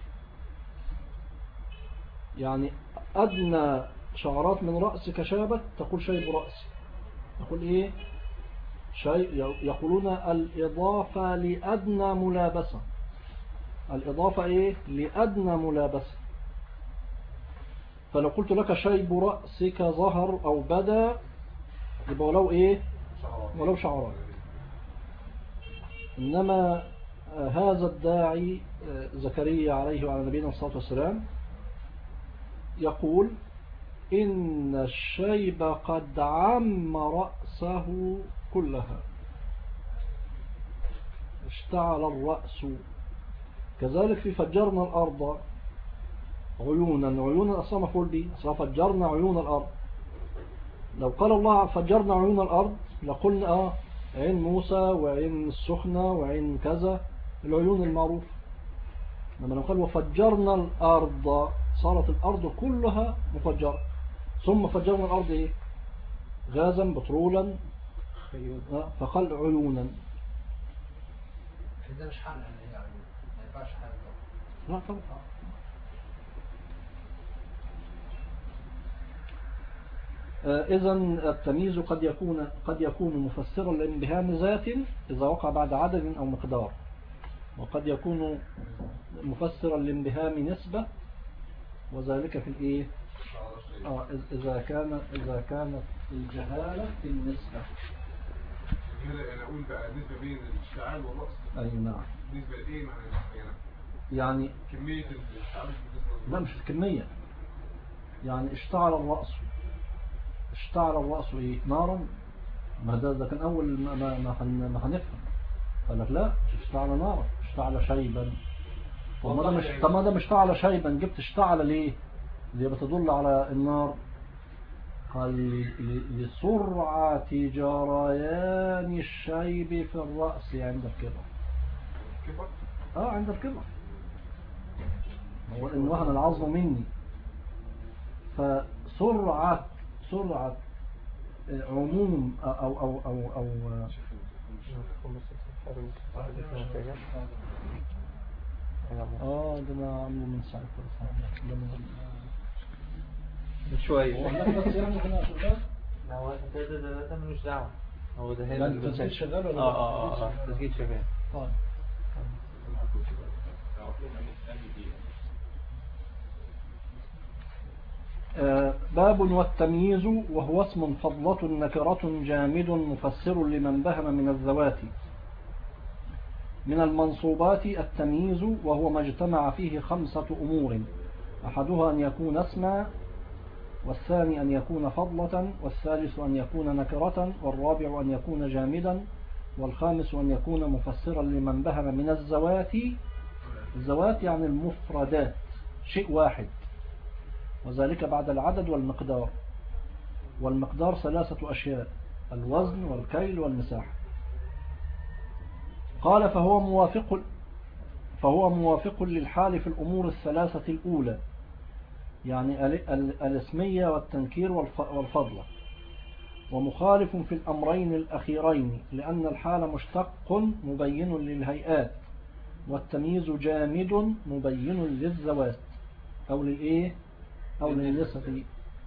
يعني أدنى شعرات من رأسك شابت تقول شيب رأسي. تقول إيه؟ يقولون الإضافة لأدنى ملابسة. الإضافة إيه؟ لأدنى ملابسة. فلو قلت لك شيب رأسك ظهر أو بدا يبقى ولو إيه ولو شعران. إنما هذا الداعي زكريا عليه وعلى نبينا الصلاة والسلام يقول إن الشيب قد عم رأسه كلها، اشتعل الرأس. كذلك في فجرنا الأرض عيونا، عيونا أصلا مفعول به، أصلا فجرنا عيون الأرض. لو قال الله فجرنا عيون الأرض لقلنا عين موسى وعين السخنة وعين كذا، العيون المعروف. لما نقول وفجرنا الأرض صارت الأرض كلها مفجرة. ثم فجرنا الأرض إيه؟ غازا بترولا، فقال عيونا. ده مش حل يعني ما ينفعش حل. لا طبعا. إذن التمييز قد يكون مفسرا لانبهام ذات إذا وقع بعد عدد أو مقدار، وقد يكون مفسرا لانبهام نسبة، وذلك في الإيه؟ إذا كانت الجهالة في النسبة. هنا أنا أقول بقى نسبة بين الاشتعال والرأس. أي نعم. نسبة لإيه يعني كمية الاشتعال لا مش الكمية، يعني اشتعل الرأس إيه؟ نارا. ما ده كان أول ما هنفهم. قال لك لا، اشتعل نارا، اشتعل شيبا. طب ما ده مش اشتعل شيبا، جبت اشتعل ليه؟ اللي بتدل على النار. قال لسرعة جريان الشيب في الرأس عند الكبر. عند الكبر، هو إن وهن العظم مني. فسرعة عموم أو ده ما عمله من ساعة شوية. بس يعني هنا شغال. هو ده ملوش دعوة. هو ده هنا التسجيل شغال ولا لا؟ التسجيل شغال. طيب. باب والتمييز وهو اسم فضلة نكرة جامد مفسر لمن بهم من الذوات. من المنصوبات التمييز وهو ما اجتمع فيه 5 أمور: أحدها أن يكون اسما، والثاني أن يكون فضلة، والثالث أن يكون نكرة، والرابع أن يكون جامدا، والخامس أن يكون مفسرا لمن بهم من الذوات. الذوات يعني المفردات، شيء واحد، وذلك بعد العدد والمقدار. والمقدار 3 أشياء: الوزن والكيل والمساحة. قال فهو موافق للحال في الأمور 3 الأولى، يعني الاسمية والتنكير والفضلة، ومخالف في الأمرين الأخيرين، لأن الحال مشتق مبين للهيئات، والتمييز جامد مبين للذوات أو للإيه أو للنسب.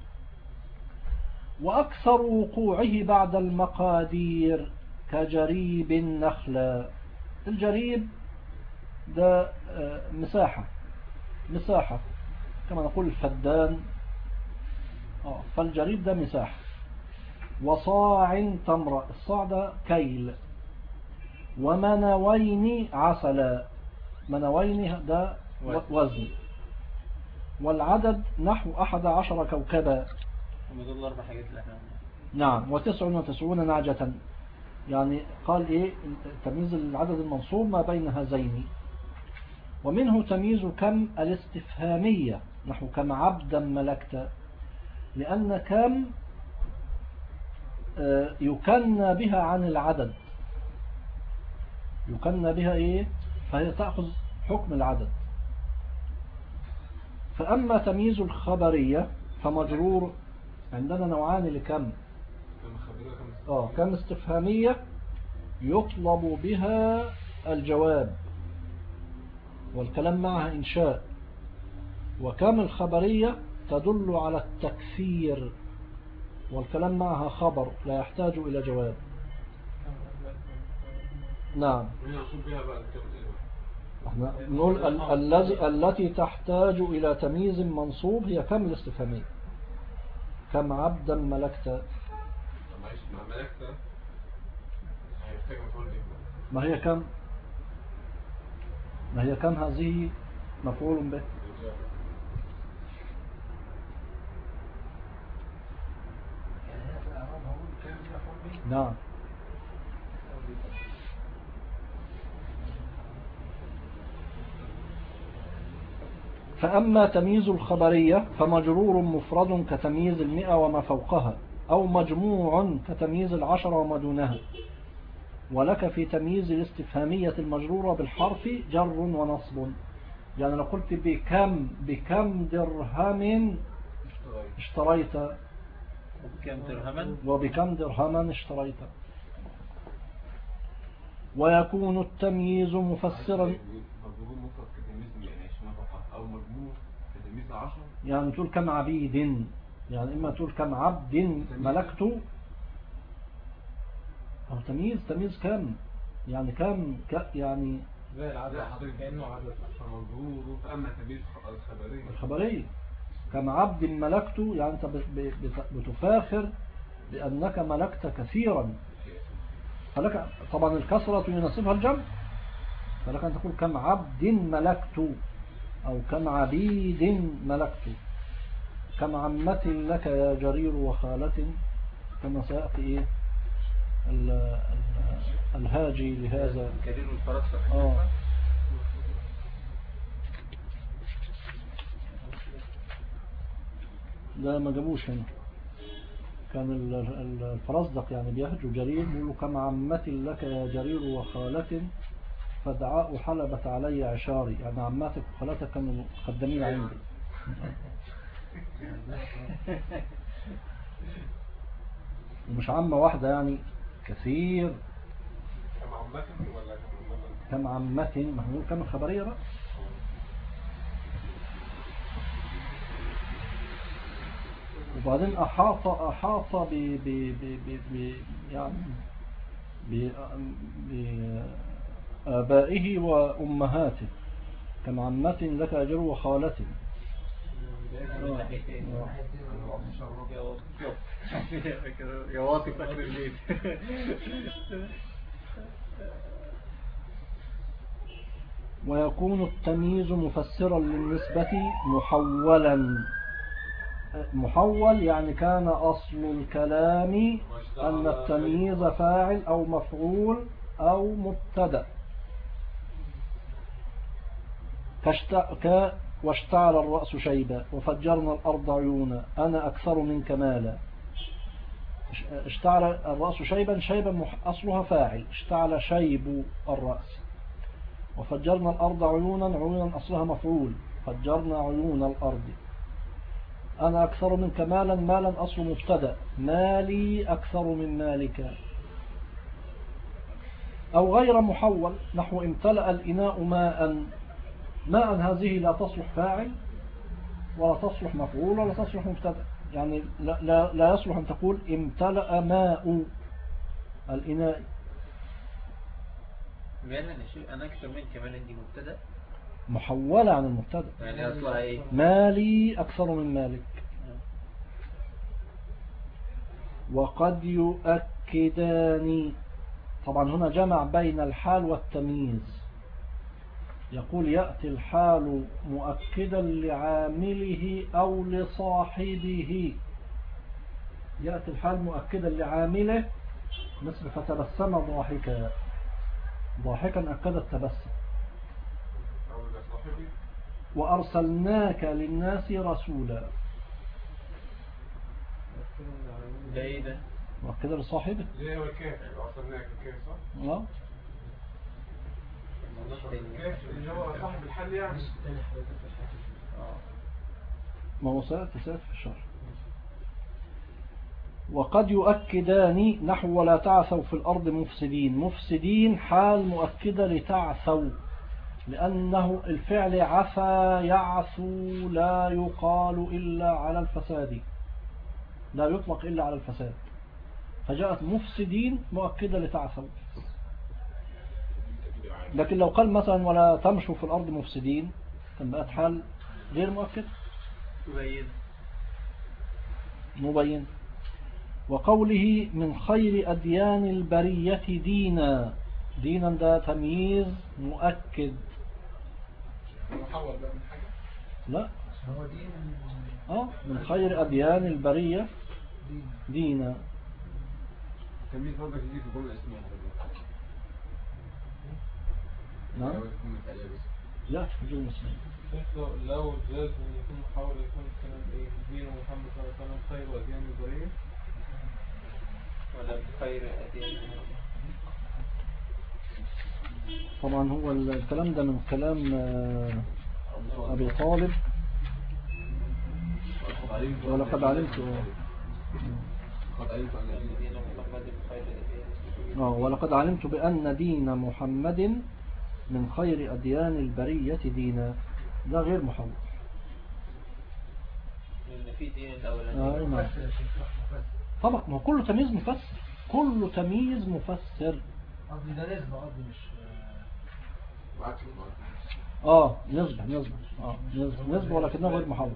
وأكثر وقوعه بعد المقادير كجريب النخل. الجريب ده مساحة كما نقول الفدان. فالجريب ده مساحة. وصاع تمر، الصاع ده كيل. ومنوين عسلا، منوين ده وزن. والعدد نحو 11 كوكبا. دول 4 حاجات اللي احنا نعم. 99 نعجة. يعني قال ايه تمييز العدد المنصوب ما بين هذين. ومنه تمييز كم الاستفهامية، نحو كم عبدا ملكت، لأن كم يكنى بها عن العدد، يكنى بها ايه، فهي تأخذ حكم العدد. فأما تمييز الخبرية فمجرور. عندنا نوعان لكم. كم استفهامية يطلب بها الجواب والكلام معها إنشاء، وكم الخبرية تدل على التكثير والكلام معها خبر لا يحتاج إلى جواب. نعم. احنا نقول التي تحتاج إلى تمييز منصوب هي كم الاستفهامية؟ كم عبدا ملكت؟ معلش مع ملكت هيحتاج مفعول به. ما هي كم هذه مفعول به. يعني هنا في الأعراب هقول كام مفعول به؟ نعم. فأما تمييز الخبرية فمجرور مفرد كتمييز 100 وما فوقها، أو مجموع كتمييز 10 وما دونها. ولك في تمييز الاستفهامية المجرورة بالحرف جر ونصب. يعني لو قلت بكم درهم اشتريت، وبكم درهما اشتريت. ويكون التمييز مفسرا، مجرور مفرد كتمييز 100 او مجموع كتمييز 10. يعني تقول كم عبيد، يعني إما تقول كم عبد ملكت، أو تمييز كم، يعني كم يعني زي العدد كأنه عدد مجرور. فأما تمييز الخبرية كم عبد ملكت، يعني أنت بتفاخر بأنك ملكت كثيرا، فلك طبعا الكسرة يناسبها الجمع، فلك أن تقول كم عبد ملكت، أو كم عبيد ملكت. كم عمة لك يا جرير وخالة، كما سيأتي إيه الهاجي لهذا جرير الفرس. لا ما جابوش هنا، كان الفرزدق يعني بيهجو جرير، يقولوا كم عمة لك يا جرير وخالة فدعاء حلبت علي عشاري، يعني عماتك وخالتك كانوا خدامين عندي. ومش عمة واحدة، يعني كثير. كم عمة محمول كم الخبرية بقى. وبعدين أحاط بآبائه وأمهاته، كم عمة لك أجر وخالة. يا واطي فاكر البيت. ويكون التمييز مفسرا للنسبة محول، يعني كان أصل الكلام أن التمييز فاعل أو مفعول أو مبتدأ. واشتعل الرأس شيبا وفجرنا الأرض عيونا أنا أكثر منك مالا. اشتعل الرأس شيبا أصلها فاعل، اشتعل شيب الرأس. وفجرنا الأرض عيونا أصلها مفعول، فجرنا عيون الأرض. أنا أكثر منك مالا أصل مبتدأ، مالي أكثر من مالك. أو غير محول، نحو امتلأ الإناء ماء هذه لا تصلح فاعل ولا تصلح مفعول ولا تصلح مبتدأ، يعني لا يصلح أن تقول امتلأ ماء الإناء. أنا أكثر منك مالا دي مبتدأ محولة عن المبتدأ، يعني أصلها إيه؟ مالي أكثر من مالك. وقد يؤكدان، طبعا هنا جمع بين الحال والتمييز. يقول يأتي الحال مؤكدا لعامله أو لصاحبه. يأتي الحال مؤكدا لعامله، مثل فتبسم ضاحكا أكد التبسم. وأرسلناك للناس رسولا، ده مؤكدا لصاحبه. ليه هو الكاف أرسلناك الكاف صح؟ لا الكاف اللي هو صاحب الحل يعني. ما هو سيأتي في الشرح. وقد يؤكدان، نحو ولا تعثوا في الأرض مفسدين حال مؤكدة لتعثوا، لأنه الفعل عفا يعثو لا يقال إلا على الفساد، لا يطلق إلا على الفساد، فجاءت مفسدين مؤكدة لتعثوا. لكن لو قال مثلا ولا تمشوا في الأرض مفسدين كان بقت حال غير مؤكد مبين. وقوله من خير أديان البرية دينا، دينا ده تمييز مؤكد. محول بقى من حاجة. لا هو دين من خير أديان البرية دينا. تمييز برضك يجي في الجملة الاسمية. نعم لا في جملة اسمية. لو جاز ان يكون محاول يكون كلام ايه دين محمد صلى الله عليه وسلم خير واديان البريه ولا بخير أديان. طبعا هو الكلام ده من كلام أبي طالب. ولقد علمت ولقد علمت بأن دين محمد من خير أديان البرية دينا، ده غير محول. لأن في دين الأولاني طبعا ما كله تمييز مفسر، كله تمييز مفسر. قصدي ده نسبة، قصدي مش نسبة ولكنه غير محول.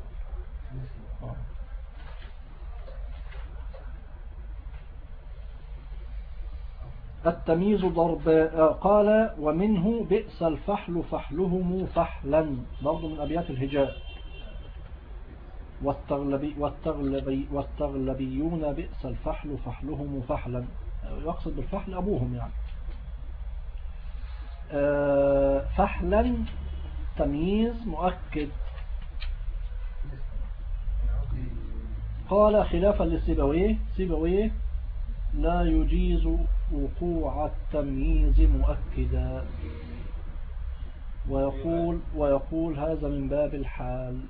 التمييز ضرب. قال ومنه بئس الفحل فحلهم فحلا، برضو من أبيات الهجاء. والتغلبيون بئس الفحل فحلهم فحلا، يقصد بالفحل أبوهم يعني. فحلا تمييز مؤكد. قال خلافا للسيبويه لا يجيز وقوع التمييز مؤكدا، ويقول هذا من باب الحال.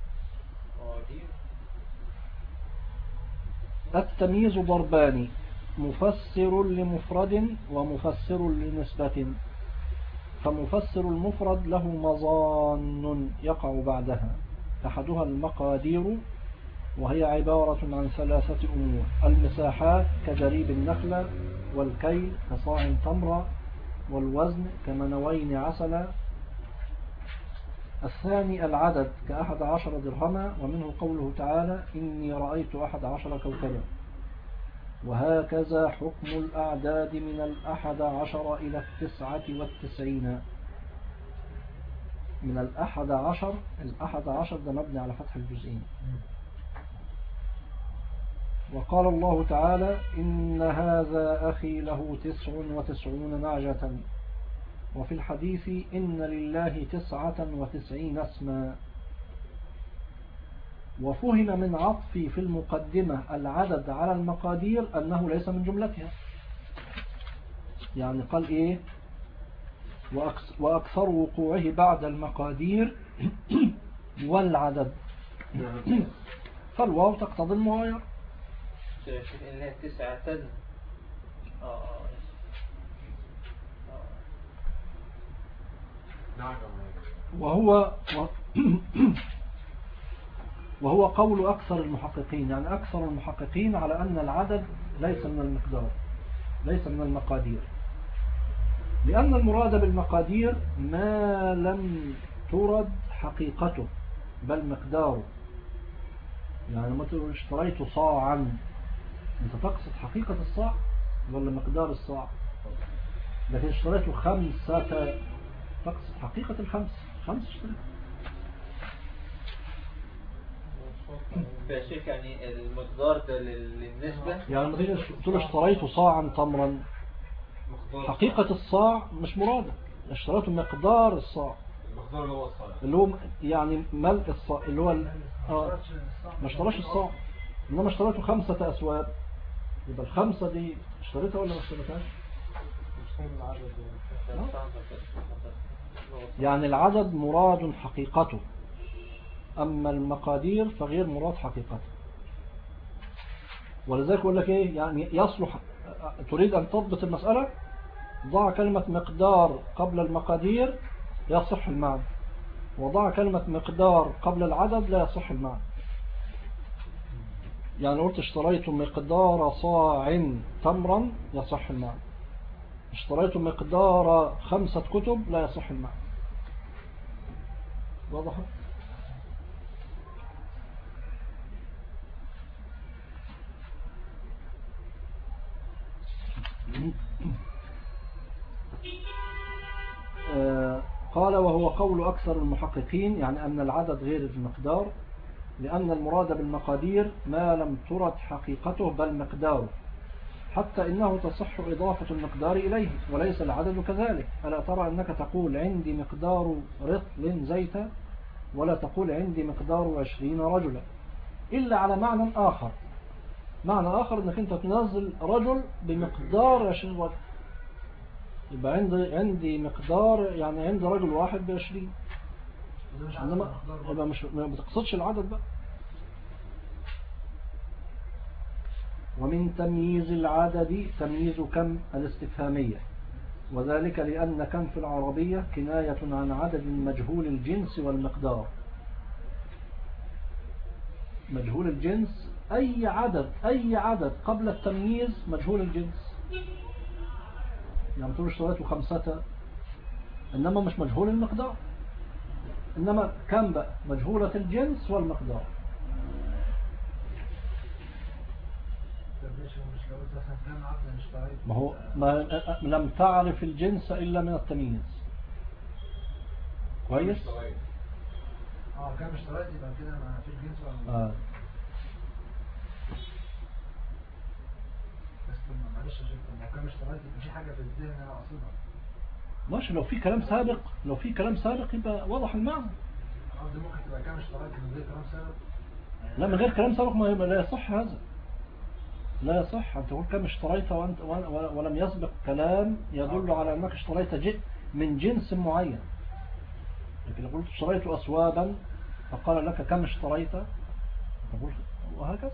التمييز ضربان، مفسر لمفرد ومفسر لنسبة. فمفسر المفرد له مظان يقع بعدها، أحدها المقادير وهي عبارة عن 3 أمور: المساحات كجريب النخلة، والكيل كصاع تمر، والوزن كمنوين عسل. الثاني العدد ك11 درهما، ومنه قوله تعالى إني رأيت 11 كوكبا. وهكذا حكم الأعداد من 11 إلى 99. من 11 ده مبني على فتح الجزئين. وقال الله تعالى إن هذا أخي له 99 نعجة. وفي الحديث إن لله 99 اسما. وفهم من عطفي في المقدمة العدد على المقادير أنه ليس من جملتها، يعني قال إيه وأكثر وقوعه بعد المقادير والعدد، فالواو تقتضي المغاير. إنها 9. وهو قول أكثر المحققين، يعني أكثر المحققين على أن العدد ليس من المقدار، ليس من المقادير، لأن المراد بالمقادير ما لم ترد حقيقته بل مقداره. يعني ما تقول اشتريت صاعا، انت تقصد حقيقة الصاع ولا مقدار الصاع؟ لكن اشتريت 5 تقصد حقيقة ال5 اشتريت. فشيك يعني المقدار ده للنسبة، يعني لما تيجي تقول اشتريت صاعا تمرا، حقيقة الصاع مش مرادة، اشتريت مقدار الصاع، المقدار اللي هو الصاع، اللي هو يعني ملء الصاع، اللي هو ما اشتراش الصاع، انما اشتريته 5 أسواب، يبقى ال5 دي اشتريتها ولا ما اشتريتهاش؟ يعني العدد مراد حقيقته، أما المقادير فغير مراد حقيقته. ولذلك يقول لك إيه، يعني يصلح، تريد أن تضبط المسألة ضع كلمة مقدار قبل المقادير يصح المعنى، وضع كلمة مقدار قبل العدد لا يصح المعنى. يعني قلت اشتريت مقدار صاع تمرا يصح المعنى، اشتريت مقدار 5 كتب لا يصح المعنى. واضح؟ قال وهو قول أكثر المحققين، يعني أن العدد غير المقدار، لأن المراد بالمقادير ما لم ترد حقيقته بل مقداره، حتى إنه تصح إضافة المقدار إليه وليس العدد كذلك. ألا ترى أنك تقول عندي مقدار رطل زيتا، ولا تقول عندي مقدار 20 رجلا، إلا على معنى آخر. معنى آخر أنك أنت تنزل رجل بمقدار 20 رجل، يبقى عندي مقدار، يعني عندي رجل واحد ب20، إنما يبقى مش ما بتقصدش العدد بقى. ومن تمييز العدد تمييز كم الاستفهامية، وذلك لأن كم في العربية كناية عن عدد مجهول الجنس والمقدار. مجهول الجنس أي عدد قبل التمييز مجهول الجنس، يعني تقول اشتريت 5، إنما مش مجهول المقدار. إنما كم بقى مجهولة الجنس والمقدار. ما هو لم تعرف الجنس إلا من التمييز. كويس؟ كم اشتريت يبقى كده ما فيش جنس ولا بس معلش كم اشتريت يبقى في حاجة في الذهن انا اقصدها. ماشي، لو في كلام سابق يبقى واضح المعنى. قصدي ممكن تبقى كم اشتريت من غير كلام سابق. لا، من غير كلام سابق ما يبقى لا يصح هذا. لا يصح أن تقول كم اشتريت وأنت ولم يسبق كلام يدل على أنك اشتريت من جنس معين. لكن لو قلت اشتريت أسوابا فقال لك كم اشتريت تقول وهكذا.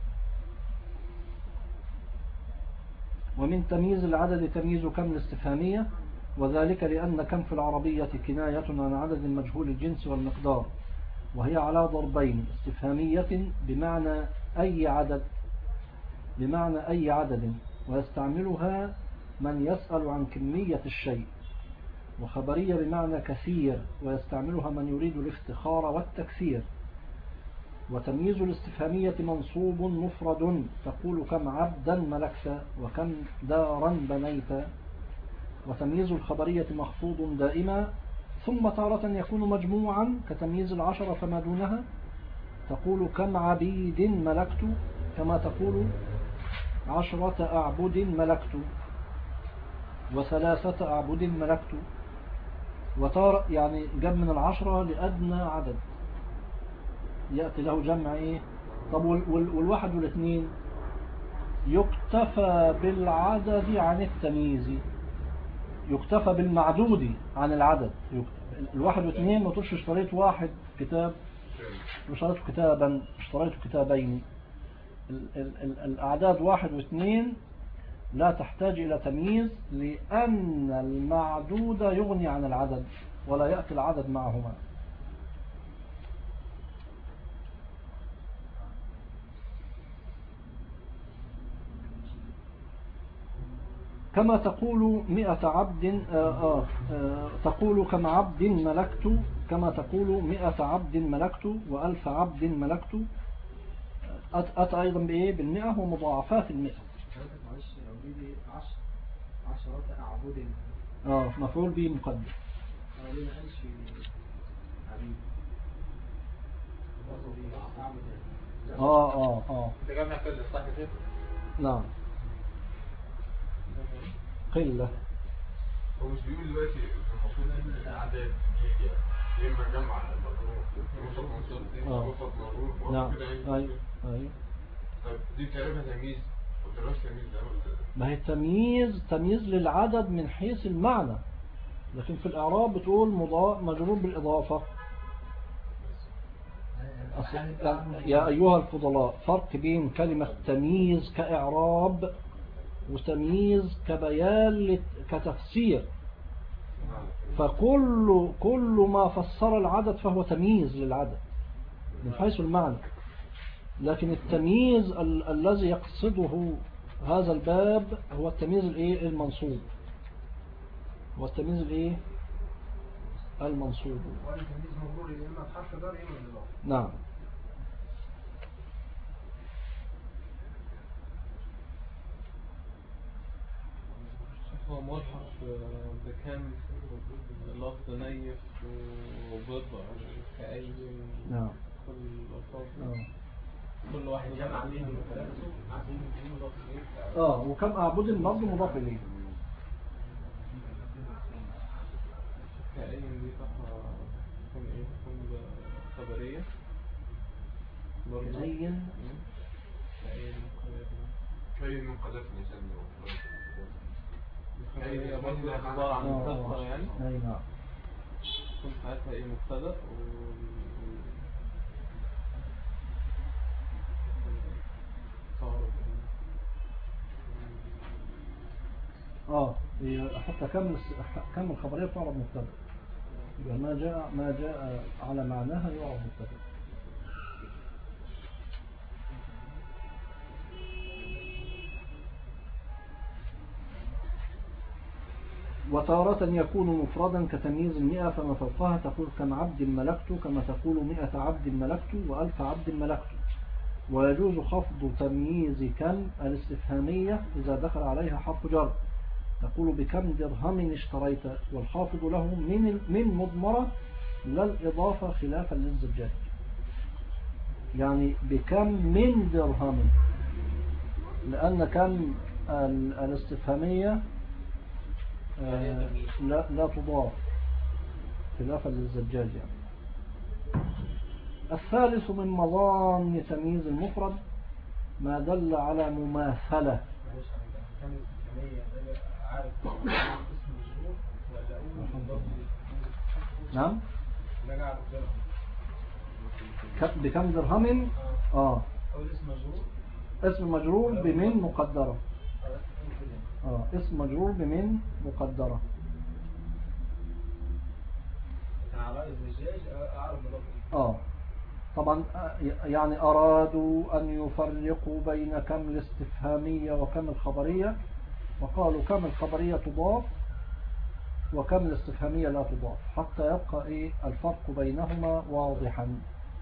ومن تمييز العدد تمييز كم الاستفهامية، وذلك لأن كم في العربية كناية عن عدد مجهول الجنس والمقدار، وهي على ضربين: استفهامية بمعنى أي عدد ويستعملها من يسأل عن كمية الشيء، وخبرية بمعنى كثير ويستعملها من يريد الافتخار والتكثير. وتمييز الاستفهامية منصوب مفرد، تقول كم عبدا ملكت وكم دارا بنيت. وتمييز الخبرية مخفوض دائما، ثم تارة يكون مجموعا كتمييز 10 فما دونها، تقول كم عبيد ملكت كما تقول 10 أعبد ملكت و3 أعبد ملكت. وتارة يعني جاب من 10 لأدنى عدد يأتي له جمع إيه؟ طب والواحد والاثنين يكتفى بالعدد عن التمييز، يكتفى بالمعدود عن العدد. الواحد واثنين ما تقولش اشتريت واحد كتاب واشتريت كتابا، اشتريت كتابين. الأعداد 1 و2 لا تحتاج إلى تمييز، لأن المعدود يغني عن العدد ولا يأتي العدد معهما. كما تقول 100 عبد تقول كم عبد ملكت، كما تقول 100 عبد ملكت و1000 عبد ملكت. أتى أيضا بإيه؟ بال100 ومضاعفات ال100. معلش أولي 10 أعبد مفعول به مقدم. أولي ما قالش عبيد. انت جمع كل صح كده؟ نعم قلة. هو مش بيقول دلوقتي المفروض ان الاعداد هي اما جمع المضروب وفق مضروب نعم كده. ايوه. طيب دي بتعرفها تمييز ولا تمييز؟ ما هي تمييز للعدد من حيث المعنى، لكن في الإعراب بتقول مجرور بالإضافة. يا أيها الفضلاء، فرق بين كلمة تمييز كإعراب وتمييز كبيان كتفسير. فكل ما فسر العدد فهو تمييز للعدد من حيث المعنى، لكن التمييز الذي يقصده هذا الباب هو التمييز المنصوب. والتمييز الايه المنصوب. وأنا تمييز مجرور يا إما بحرف جر يا إما بالإضافة. نعم. هو ملحق بكم لفظ نيف وبضع كأي نعم. كل ألفاظ كل واحد جمع بين وكم أعبد برضه مضاف إليه. كأي دي تكون إيه؟ تكون خبرية برضه كأي كي من قذفني سنة هي برضه عبارة عن مكسر يعني. أي نعم. كنت ساعتها إيه مبتدأ حتى كم الخبرية تعرض مبتدأ، يبقى ما جاء على معناها يعرض مبتدأ. وتارة يكون مفردا كتمييز 100 فما فوقها، تقول كم عبد ملكت، كما تقول 100 عبد ملكت و1000 عبد ملكت. ويجوز خفض تمييز كم الاستفهامية إذا دخل عليها حرف جر، تقول بكم درهم اشتريت، والخافض له من مضمرة لا الإضافة خلافا للزجاج. يعني بكم من درهم، لأن كم الاستفهامية لا تضاف خلافا للزجاج يعني. الثالث من مظان تمييز المفرد ما دل على مماثلة. نعم. بكم درهم اسم مجرور بمن مقدرة. اسم مجرور بمن مقدرة. طبعا يعني أرادوا أن يفرقوا بين كم الاستفهامية وكم الخبرية، وقالوا كم الخبرية تضاف وكم الاستفهامية لا تضاف، حتى يبقى الفرق بينهما واضحا.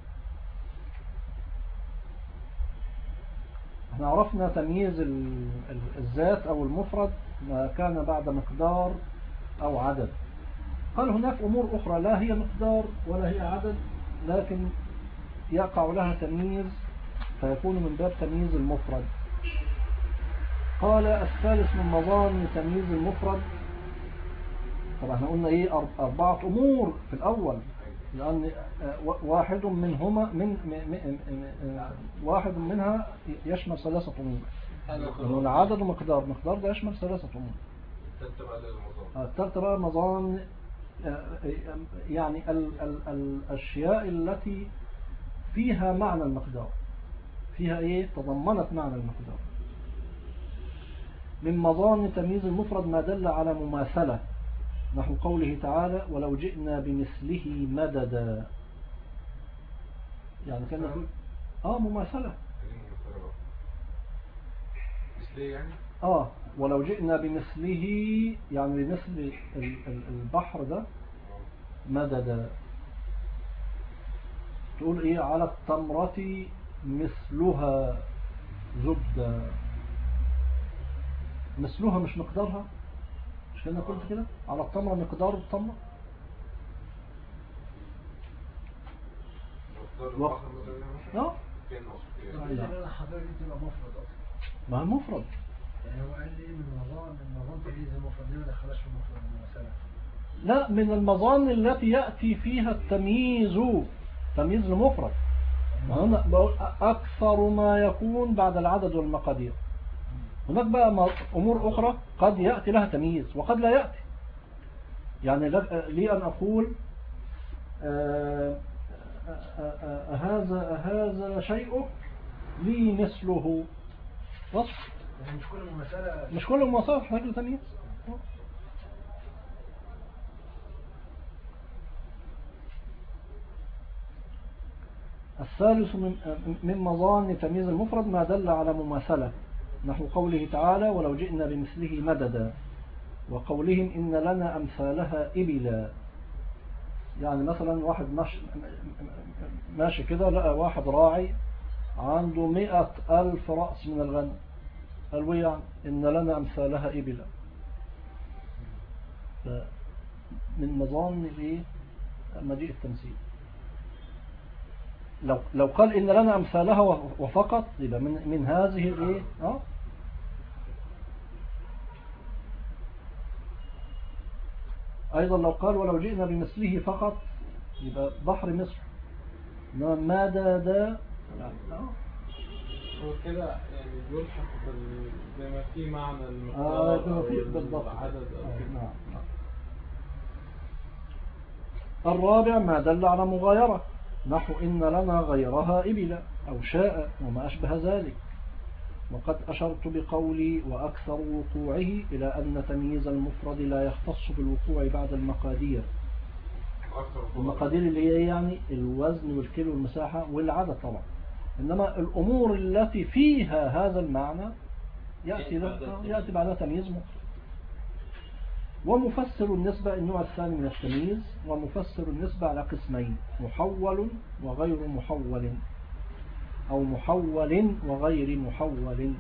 احنا عرفنا تمييز الذات أو المفرد ما كان بعد مقدار أو عدد. قال هناك أمور أخرى لا هي مقدار ولا هي عدد، لكن يقع لها تمييز فيكون من باب تمييز المفرد. قال الثالث من مظان تمييز المفرد، طبعا احنا قلنا 4 أمور في الأول، لأن واحد منها يشمل 3 أمور. العدد ومقدار، مقدار ده يشمل 3 أمور. الثالثة بقى مظان، يعني الأشياء التي فيها معنى المقدار، فيها تضمنت معنى المقدار. من مظان تمييز المفرد ما دل على مماثلة، نحو قوله تعالى ولو جئنا بمثله مددا، يعني كان نقول مماثلة. ولو جئنا بمثله يعني بمثل البحر ده مددا. تقول على التمرة مثلها زبدا، مثلها مش مقدارها، مش كده قلت كده على التمرة مقدار التمرة. ما هو مفرد، يعني هو قال لي من مظان تمييز المفرد، ليه ما دخلش في المفرد مثلا؟ لا، من المظان التي يأتي فيها التمييز، تمييز المفرد. هنا أكثر ما يكون بعد العدد والمقادير. هناك بقى أمور أخرى قد يأتي لها تمييز وقد لا يأتي. يعني لي أن أقول هذا شيء لي مثله، وصف. مش كل المماثلة تحتاج لتمييز. الثالث من مظان تمييز المفرد ما دل على مماثلة، نحو قوله تعالى ولو جئنا بمثله مددا. وقولهم إن لنا أمثالها إبلا. يعني مثلا واحد ماشي كده لقى واحد راعي عنده 100,000 رأس من الغنم، قالوا يعني إن لنا أمثالها إبلا. من مظان مجيء التمثيل. لو قال إن لنا أمثالها وفقط يبقى من هذه الإيه؟ أيضا لو قال ولو جئنا بمثله فقط يبقى بحر مصر. ما دا هو كده يعني بيلحق بما فيه معنى المقدار بما فيه بالضبط العدد نعم. الرابع ما دل على مغايرة، نحو إن لنا غيرها إبلا أو شاء وما أشبه ذلك. وقد أشرت بقولي وأكثر وقوعه إلى أن تمييز المفرد لا يختص بالوقوع بعد المقادير. المقادير اللي هي يعني الوزن والكيلو والمساحة والعدد طبعا، إنما الأمور التي فيها هذا المعنى يأتي بعدها تمييز مفرد. ومفسر النسبة النوع الثاني من التمييز. ومفسر النسبة على قسمين: محول وغير محول، أو محول وغير محول.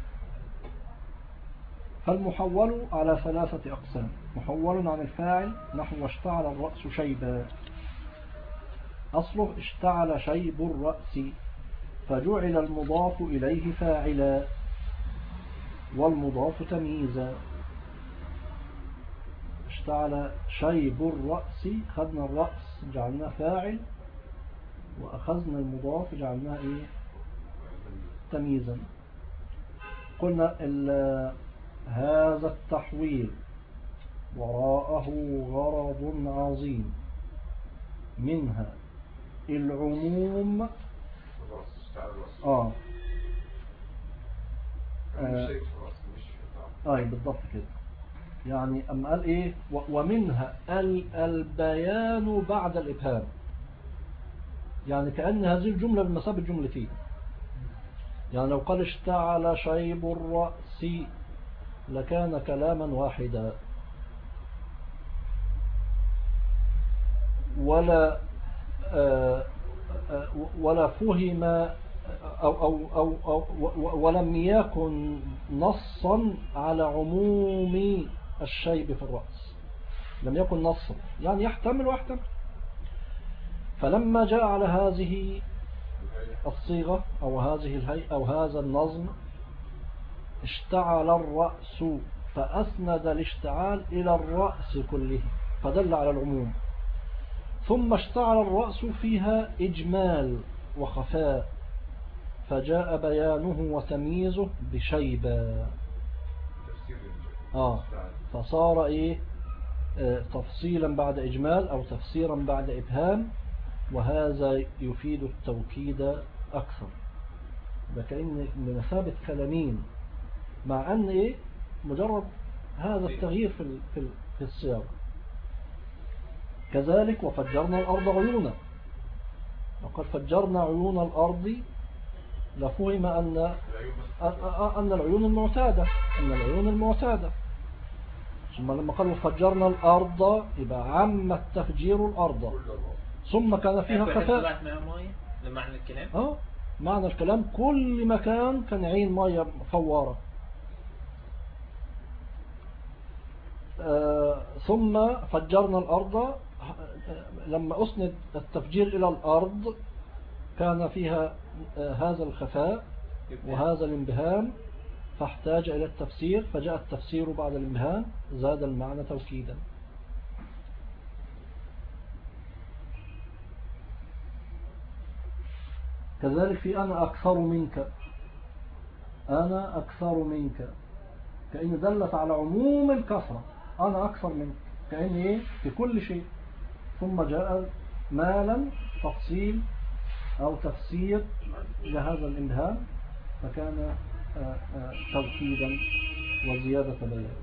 فالمحول على 3 أقسام: محول عن الفاعل، نحو اشتعل الرأس شيبا، أصله اشتعل شيب الرأس، فجعل المضاف إليه فاعلا والمضاف تمييزا. اشتعل شيب الرأس، خذنا الرأس جعلناه فاعل، وأخذنا المضاف جعلناه تمييزا. قلنا هذا التحويل وراءه غرض عظيم، منها العموم بالضبط كده. يعني أما قال ومنها البيان بعد الإبهام، يعني كأن هذه الجملة بمثابة جملتين. يعني لو قال اشتعل شيب الرأس لكان كلاما واحدا، ولا فهم أو ولم يكن نصا على عموم الشيب في الرأس، لم يكن نصا يعني يحتمل واحتمل. فلما جاء على هذه الصيغة أو هذه الهيئة أو هذا النظم اشتعل الرأس، فأسند الاشتعال إلى الرأس كله فدل على العموم. ثم اشتعل الرأس فيها إجمال وخفاء، فجاء بيانه وتمييزه بشيبة، فصار تفصيلا بعد إجمال أو تفسيرا بعد إبهام، وهذا يفيد التوكيد أكثر. كأن بمثابة كلامين، مع أن مجرد هذا التغيير في السياق. كذلك وفجرنا الأرض عيونا، وقد فجرنا عيون الأرض لفهم أن العيون المعتادة. ثم لما قالوا فجرنا الأرض يبقى عم التفجير الأرض، ثم كان فيها خفاء. معنى الكلام معنى الكلام كل مكان كان عين مية فوارة. ثم فجرنا الأرض، لما أسند التفجير إلى الأرض كان فيها هذا الخفاء وهذا الانبهام، فاحتاج إلى التفسير، فجاء التفسير بعد الانبهام زاد المعنى توكيدا. كذلك في أنا أكثر منك، كأن دلت على عموم الكثرة، أنا أكثر منك، كأن في كل شيء. ثم جاء مالا تفصيل أو تفسير لهذا الانبهام، فكان توكيدا وزيادة بيان.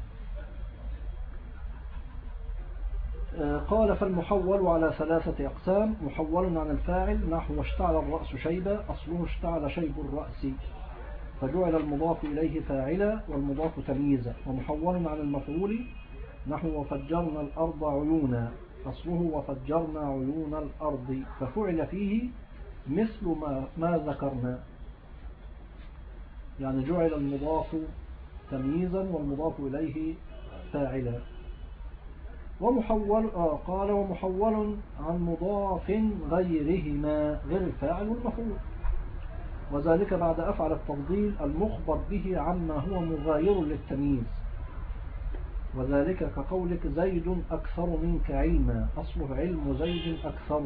قال فالمحول على 3 أقسام: محول عن الفاعل، نحو اشتعل الرأس شيبا، أصله اشتعل شيب الرأس، فجعل المضاف إليه فاعلا والمضاف تمييزا. ومحول عن المفعول نحو وفجرنا الأرض عيونا، أصله وفجرنا عيون الأرض، ففعل فيه مثل ما ذكرنا، يعني جعل المضاف تمييزا والمضاف إليه فاعلا. ومحول قال ومحول عن مضاف غيرهما، غير الفاعل والمفعول، وذلك بعد أفعل التفضيل المخبر به عما هو مغاير للتمييز، وذلك كقولك زيد أكثر منك علما، أصله علم زيد أكثر،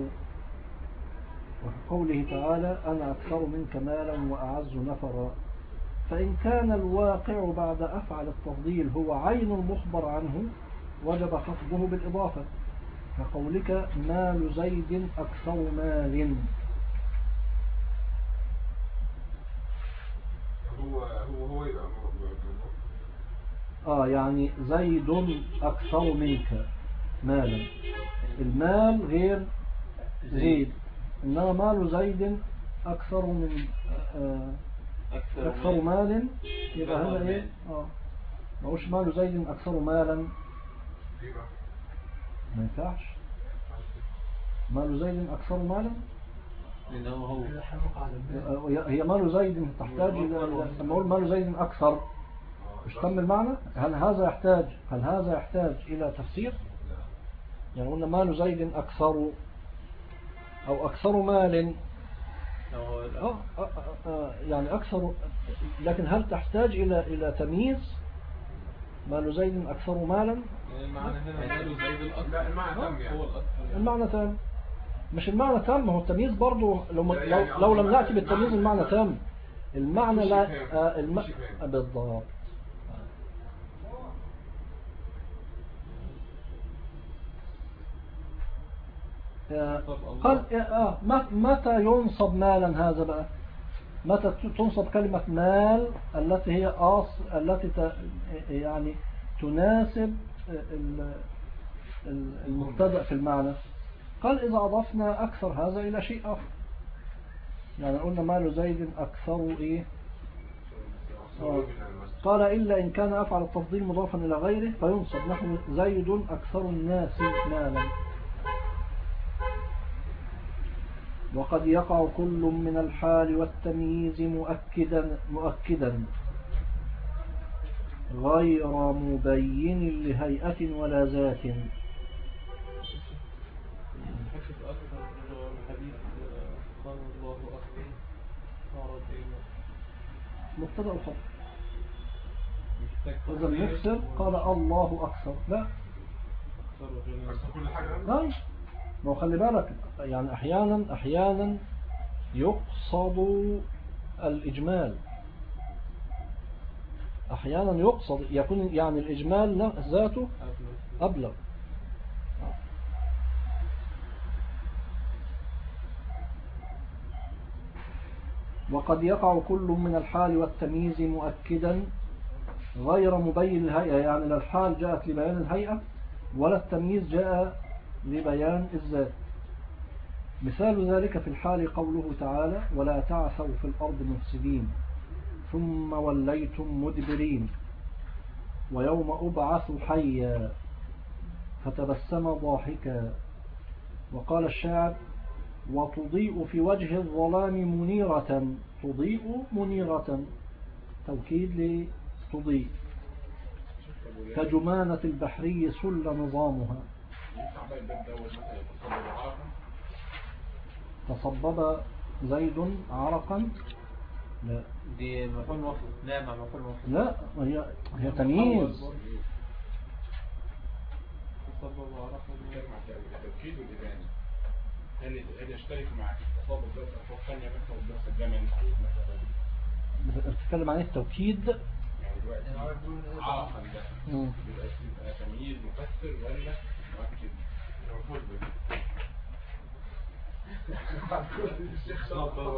وكقوله تعالى أنا أكثر منك مالا وأعز نفرا. فإن كان الواقع بعد أفعل التفضيل هو عين المخبر عنه وجب خفضه بالإضافة، كقولك مال زيد أكثر مال. هو يبقى يعني زيد أكثر منك مالا، المال غير زيد، إنما مال زيد أكثر من أكثر مال، يبقى هنا إيه؟ ما هوش مال زيد أكثر مالا، ما ينفعش مال زيد أكثر مالا، هي مال زيد تحتاج إلى، لما أقول مال زيد أكثر مش تم المعنى. هل هذا يحتاج إلى تفسير؟ يعني قلنا مال زيد أكثر أو أكثر مال، يعني أكثر، لكن هل تحتاج إلى تمييز؟ مال زيد أكثر مالا، المعنى هنا مال زيد الأكثر. لا المعنى تم، يعني هو الأكثر، المعنى تام، مش المعنى تام، هو التمييز برضو لو لم نأتي بالتمييز المعنى تام، المعنى لا بالضبط. قال متى ينصب مالا؟ هذا بقى متى تنصب كلمة مال التي هي التي يعني تناسب المبتدأ في المعنى. قال إذا أضفنا أكثر هذا إلى شيء آخر، يعني قلنا مال زيد أكثر إيه؟ قال إلا إن كان أفعل التفضيل مضافا إلى غيره فينصب نحو زيد أكثر الناس مالا. وقد يقع كل من الحال والتمييز مؤكدا غير مبين لهيئة ولا ذات. مبتدأ الخبر إذا المفسر قال الله أكثر، لا لا، ما خلي بالك، يعني أحيانا يقصد الإجمال، أحيانا يقصد يكون يعني الإجمال ذاته أبلغ. وقد يقع كل من الحال والتمييز مؤكدا غير مبين الهيئة، يعني لا الحال جاءت لبيان الهيئة ولا التمييز جاء لبيان الذات. مثال ذلك في الحال قوله تعالى ولا تعثوا في الأرض مفسدين ثم وليتم مدبرين ويوم أبعث حيا فتبسم ضاحكا. وقال الشاعر وتضيء في وجه الظلام منيرة، تضيء منيرة توكيد لتضيء، كجمانة البحري سل نظامها. تصبب زيد عرقا، لا دي مفعول مفرد، لا مع مفعول مفرد، لا هي تمييز. تصبب عرقا التوكيد والإبانة هل يشترك مع تصابب ذات أفوق ثانية مثل الدرس الجمل بتتكلم عن التوكيد، يعني دلوقتي عرفا ده بيبقى تمييز مفسر ولا مؤكد؟ المفروض الشيخ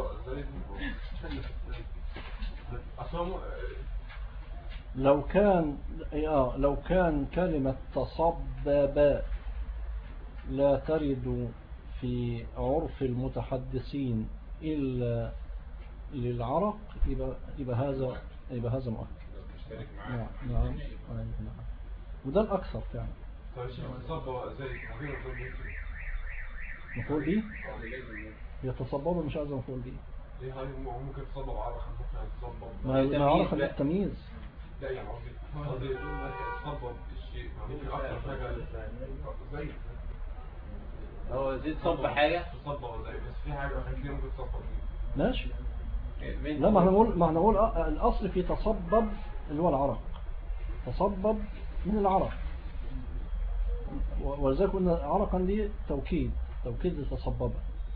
لو كان كلمة تصبب لا ترد في عرف المتحدثين إلا للعرق يبقى هذا مؤكد. مشترك نعم معاه. نعم نعم. وده الأكثر فعلا. طيب شيخ تصبغ زي ممكن مفعول به يتصبب مش عايز مفعول به. ليه هاي ممكن تصبغ عرق ممكن تصبغ ما عرق التمييز. لا يعني قصدي تصبغ الشيء ممكن أكثر حاجة زي هو زي تصب حاجة تصبغ زي بس في حاجة كتير ممكن تصبغ ماشي. لا ما احنا نقول الأصل في تصبب اللي هو العرق. تصبب من العرق، ولذلك قلنا عرقا دي توكيد لتصبب.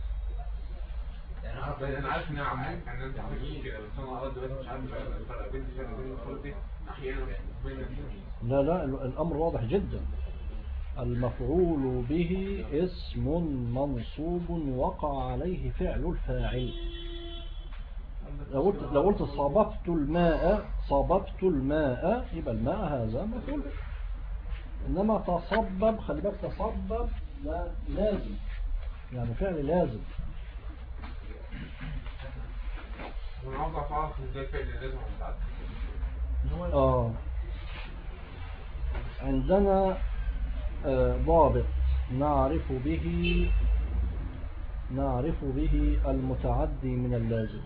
انا عارف انها عمال ان انت عامل كده بس انا قصدي بس مش عارف الفرق بين الفرق دي احيانا بين لا الأمر واضح جدا. المفعول به اسم منصوب وقع عليه فعل الفاعل. لو قلت صببت الماء يبقى الماء هذا مفعول به. إنما تصبب خلي بالك تصبب لا لازم يعني فعل لازم. انا عاوز اعرف ازاي فعل لازم عندنا ضابط نعرف به المتعدي من اللازم.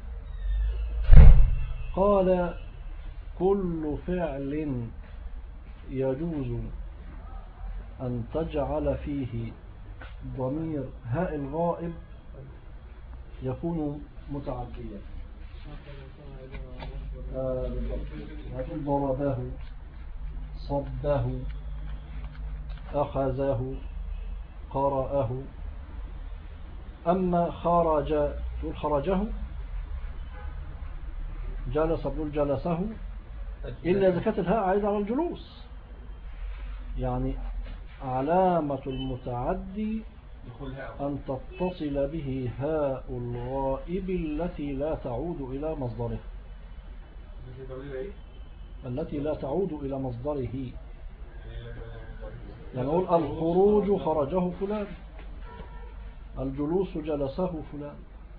قال كل فعل يجوز أن تجعل فيه ضمير هاء الغائب يكون متعديا. يقول ضربه، صبه، أخذه، قرأه. أما خرج تقول خرجه، جلس تقول جلسه، إلا إذا كانت الهاء عايدة على الجلوس. يعني علامة المتعدي أن تتصل به هاء الغائب التي لا تعود إلى مصدره. يعني نقول الخروج خرجه فلان، الجلوس جلسه فلان.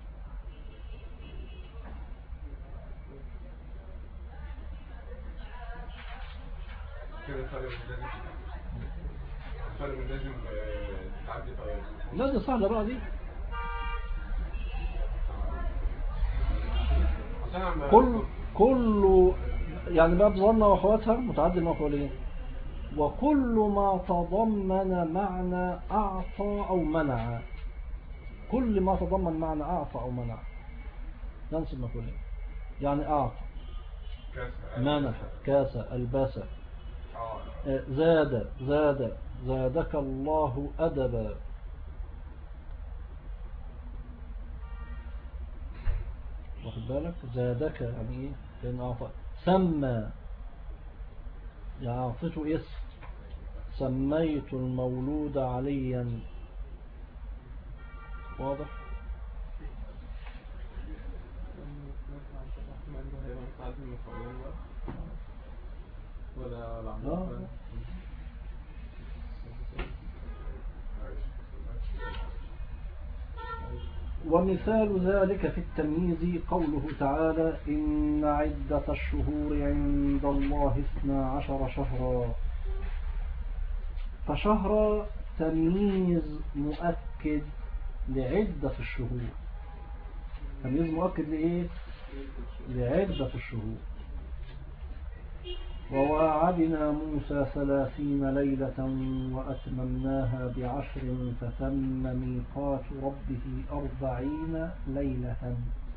كده فرق من لازم تعدي لا دي سهلة بقى دي. كل يعني باب ظن واخواتها متعدي المفعولين. وكل ما تضمن معنى أعطى أو منع، كل ما تضمن معنى أعطى أو منع ننسب مفعولين. يعني أعطى، منح، كاس، ألبس، زادك الله أدبا. واخد بالك زادك يعني ايه؟ لأن أعطى. سمى يعني أعطيته اسم، سميت المولود عليا. واضح؟ ومثال ذلك في التمييز قوله تعالى إن عدة الشهور عند الله 12 شهرا. فشهر تمييز مؤكد لعدة الشهور. تمييز مؤكد لإيه؟ لعدة الشهور. وواعدنا موسى 30 ليلة وأتممناها ب10 فتم ميقات ربه 40 ليلة.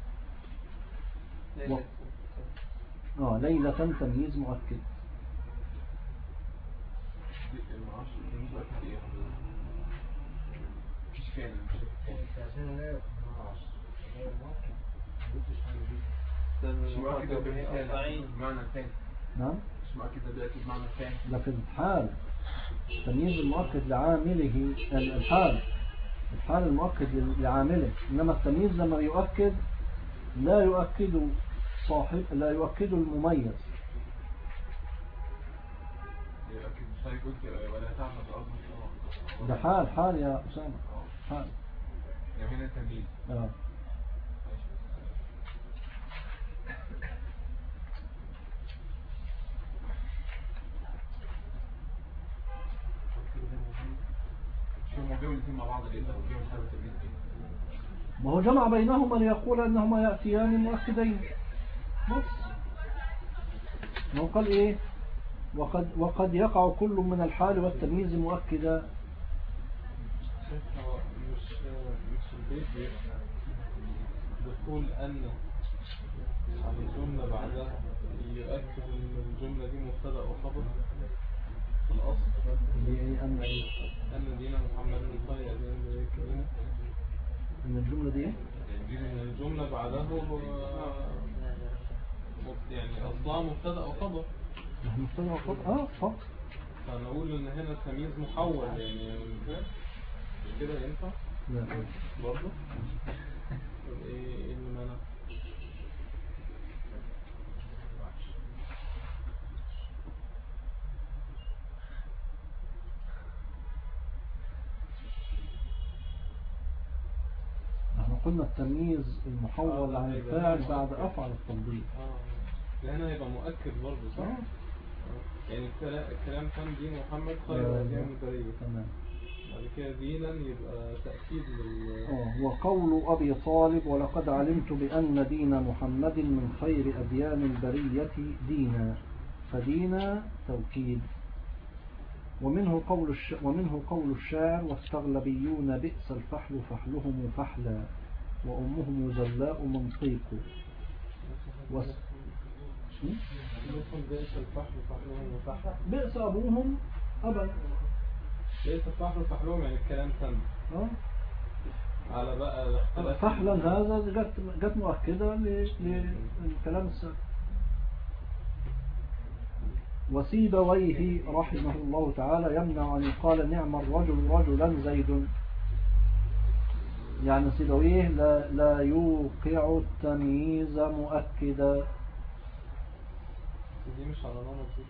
ليلة تمييز مؤكد. مش مؤكد بمعنى ثاني. نعم مش مؤكد بيأتي بمعنى ثاني. لكن الحال تمييز المؤكد لعامله، الحال المؤكد لعامله. إنما التمييز لما يؤكد لا يؤكد المميز. ده حال يا أسامة، حال. يعني هنا تمييز. هو جاب الاثنين مع بعض ليه؟ هو جاب الحالة التمييز دي. ما هو جمع بينهما ليقول أنهما يأتيان مؤكدين بس. ما هو قال إيه؟ وقد يقع كل من الحال والتمييز مؤكدا. هو مش البيت دخول أن على الجملة بعدها يؤكد أن الجملة دي مبتدأ وخبر في الأصل. أن دين محمد من خير أدين كريمة. إن الجملة دي إن الجملة بعدها يعني أصلها مبتدأ وخبر. مبتدأ وخبر فقط. فنقول إن هنا التمييز محول يعني مش كده ينفع؟ لا برضه؟ إيه المعنى؟ احنا قلنا التمييز المحول عن الفاعل بعد أفعل التفضيل. هنا هيبقى مؤكد برضه صح؟ يعني الكلام كان دين محمد خير أديان البرية. تمام. بعد كده دينا يبقى تأكيد وقول أبي طالب ولقد علمت بأن دين محمد من خير أديان البرية دينا، فدينا توكيد. ومنه قول الشاعر والتغلبيون بئس الفحل فحلهم فحلا وأمهم زلاء منطيق. بئس أبوهم أبا. بئس الفحل فحلهم يعني الكلام تم على بقى الاختلاف. فحلا هذا جت مؤكدة للكلام السابق. وسيبويه رحمه الله تعالى يمنع أن يقال نعم الرجل رجلا زيد. يعني سيبويه لا يوقع التمييز مؤكدا. دي مش على نمط دي.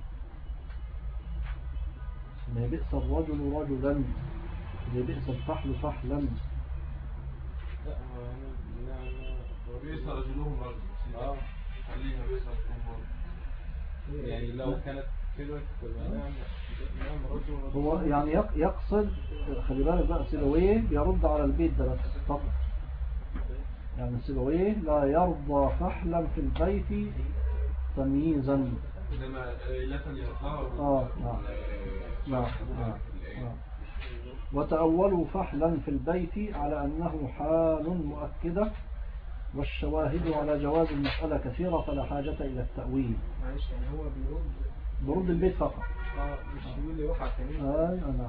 ما بئس الرجل رجلا بئس الفحل فحلا. لا هو يعني بئس رجلهم رجل. خليها بئس رجلهم رجل. يعني لو كانت كده تبقى نعم رجل. هو يعني يقصد خلي بالك بقى سيبويه يرد على البيت ده بس فقط. يعني سيبويه لا يرضى فحلا في البيت تمييزا. إنما لا نعم. وتأولوا فحلا في البيت على أنه حال مؤكدة، والشواهد على جواز المسألة كثيرة فلا حاجة إلى التأويل. معلش يعني هو برد البيت فقط. مش يقول لي وقع تمييز. نعم.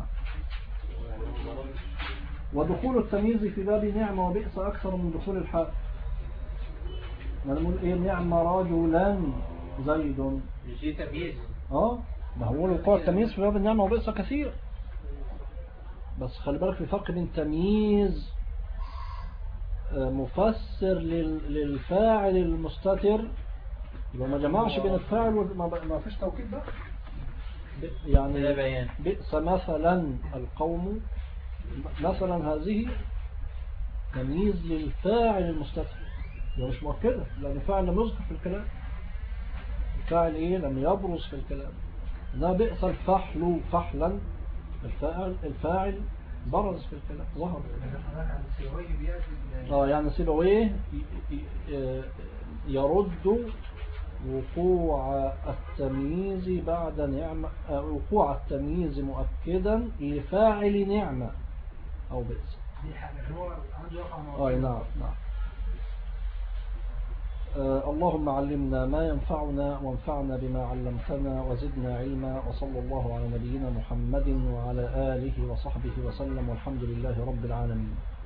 ودخول التمييز في باب نعم وبئس أكثر من دخول الحال. نقول إيه نعم رجلا زيد. مش دي تمييز. ما هو وقوع التمييز في باب النعمة وبئس كثير. بس خلي بالك في فرق بين تمييز مفسر للفاعل المستتر، يبقى ما جمعش بين الفاعل ما فيش توكيد بقى. يعني بئس مثلا القوم مثلا هذه تمييز للفاعل المستتر، يبقى مش مؤكده لأن الفاعل لم يذكر في الكلام. الفاعل لم يبرز في الكلام. إنما بئس الفحل فحلا الفاعل برز في الكلام ظهر. يعني سيبويه يرد وقوع التمييز بعد نعمة، وقوع التمييز مؤكدا لفاعل نعمة أو بئس. نعم. اللهم علمنا ما ينفعنا وانفعنا بما علمتنا وزدنا علما، وصلى الله على نبينا محمد وعلى آله وصحبه وسلم، والحمد لله رب العالمين.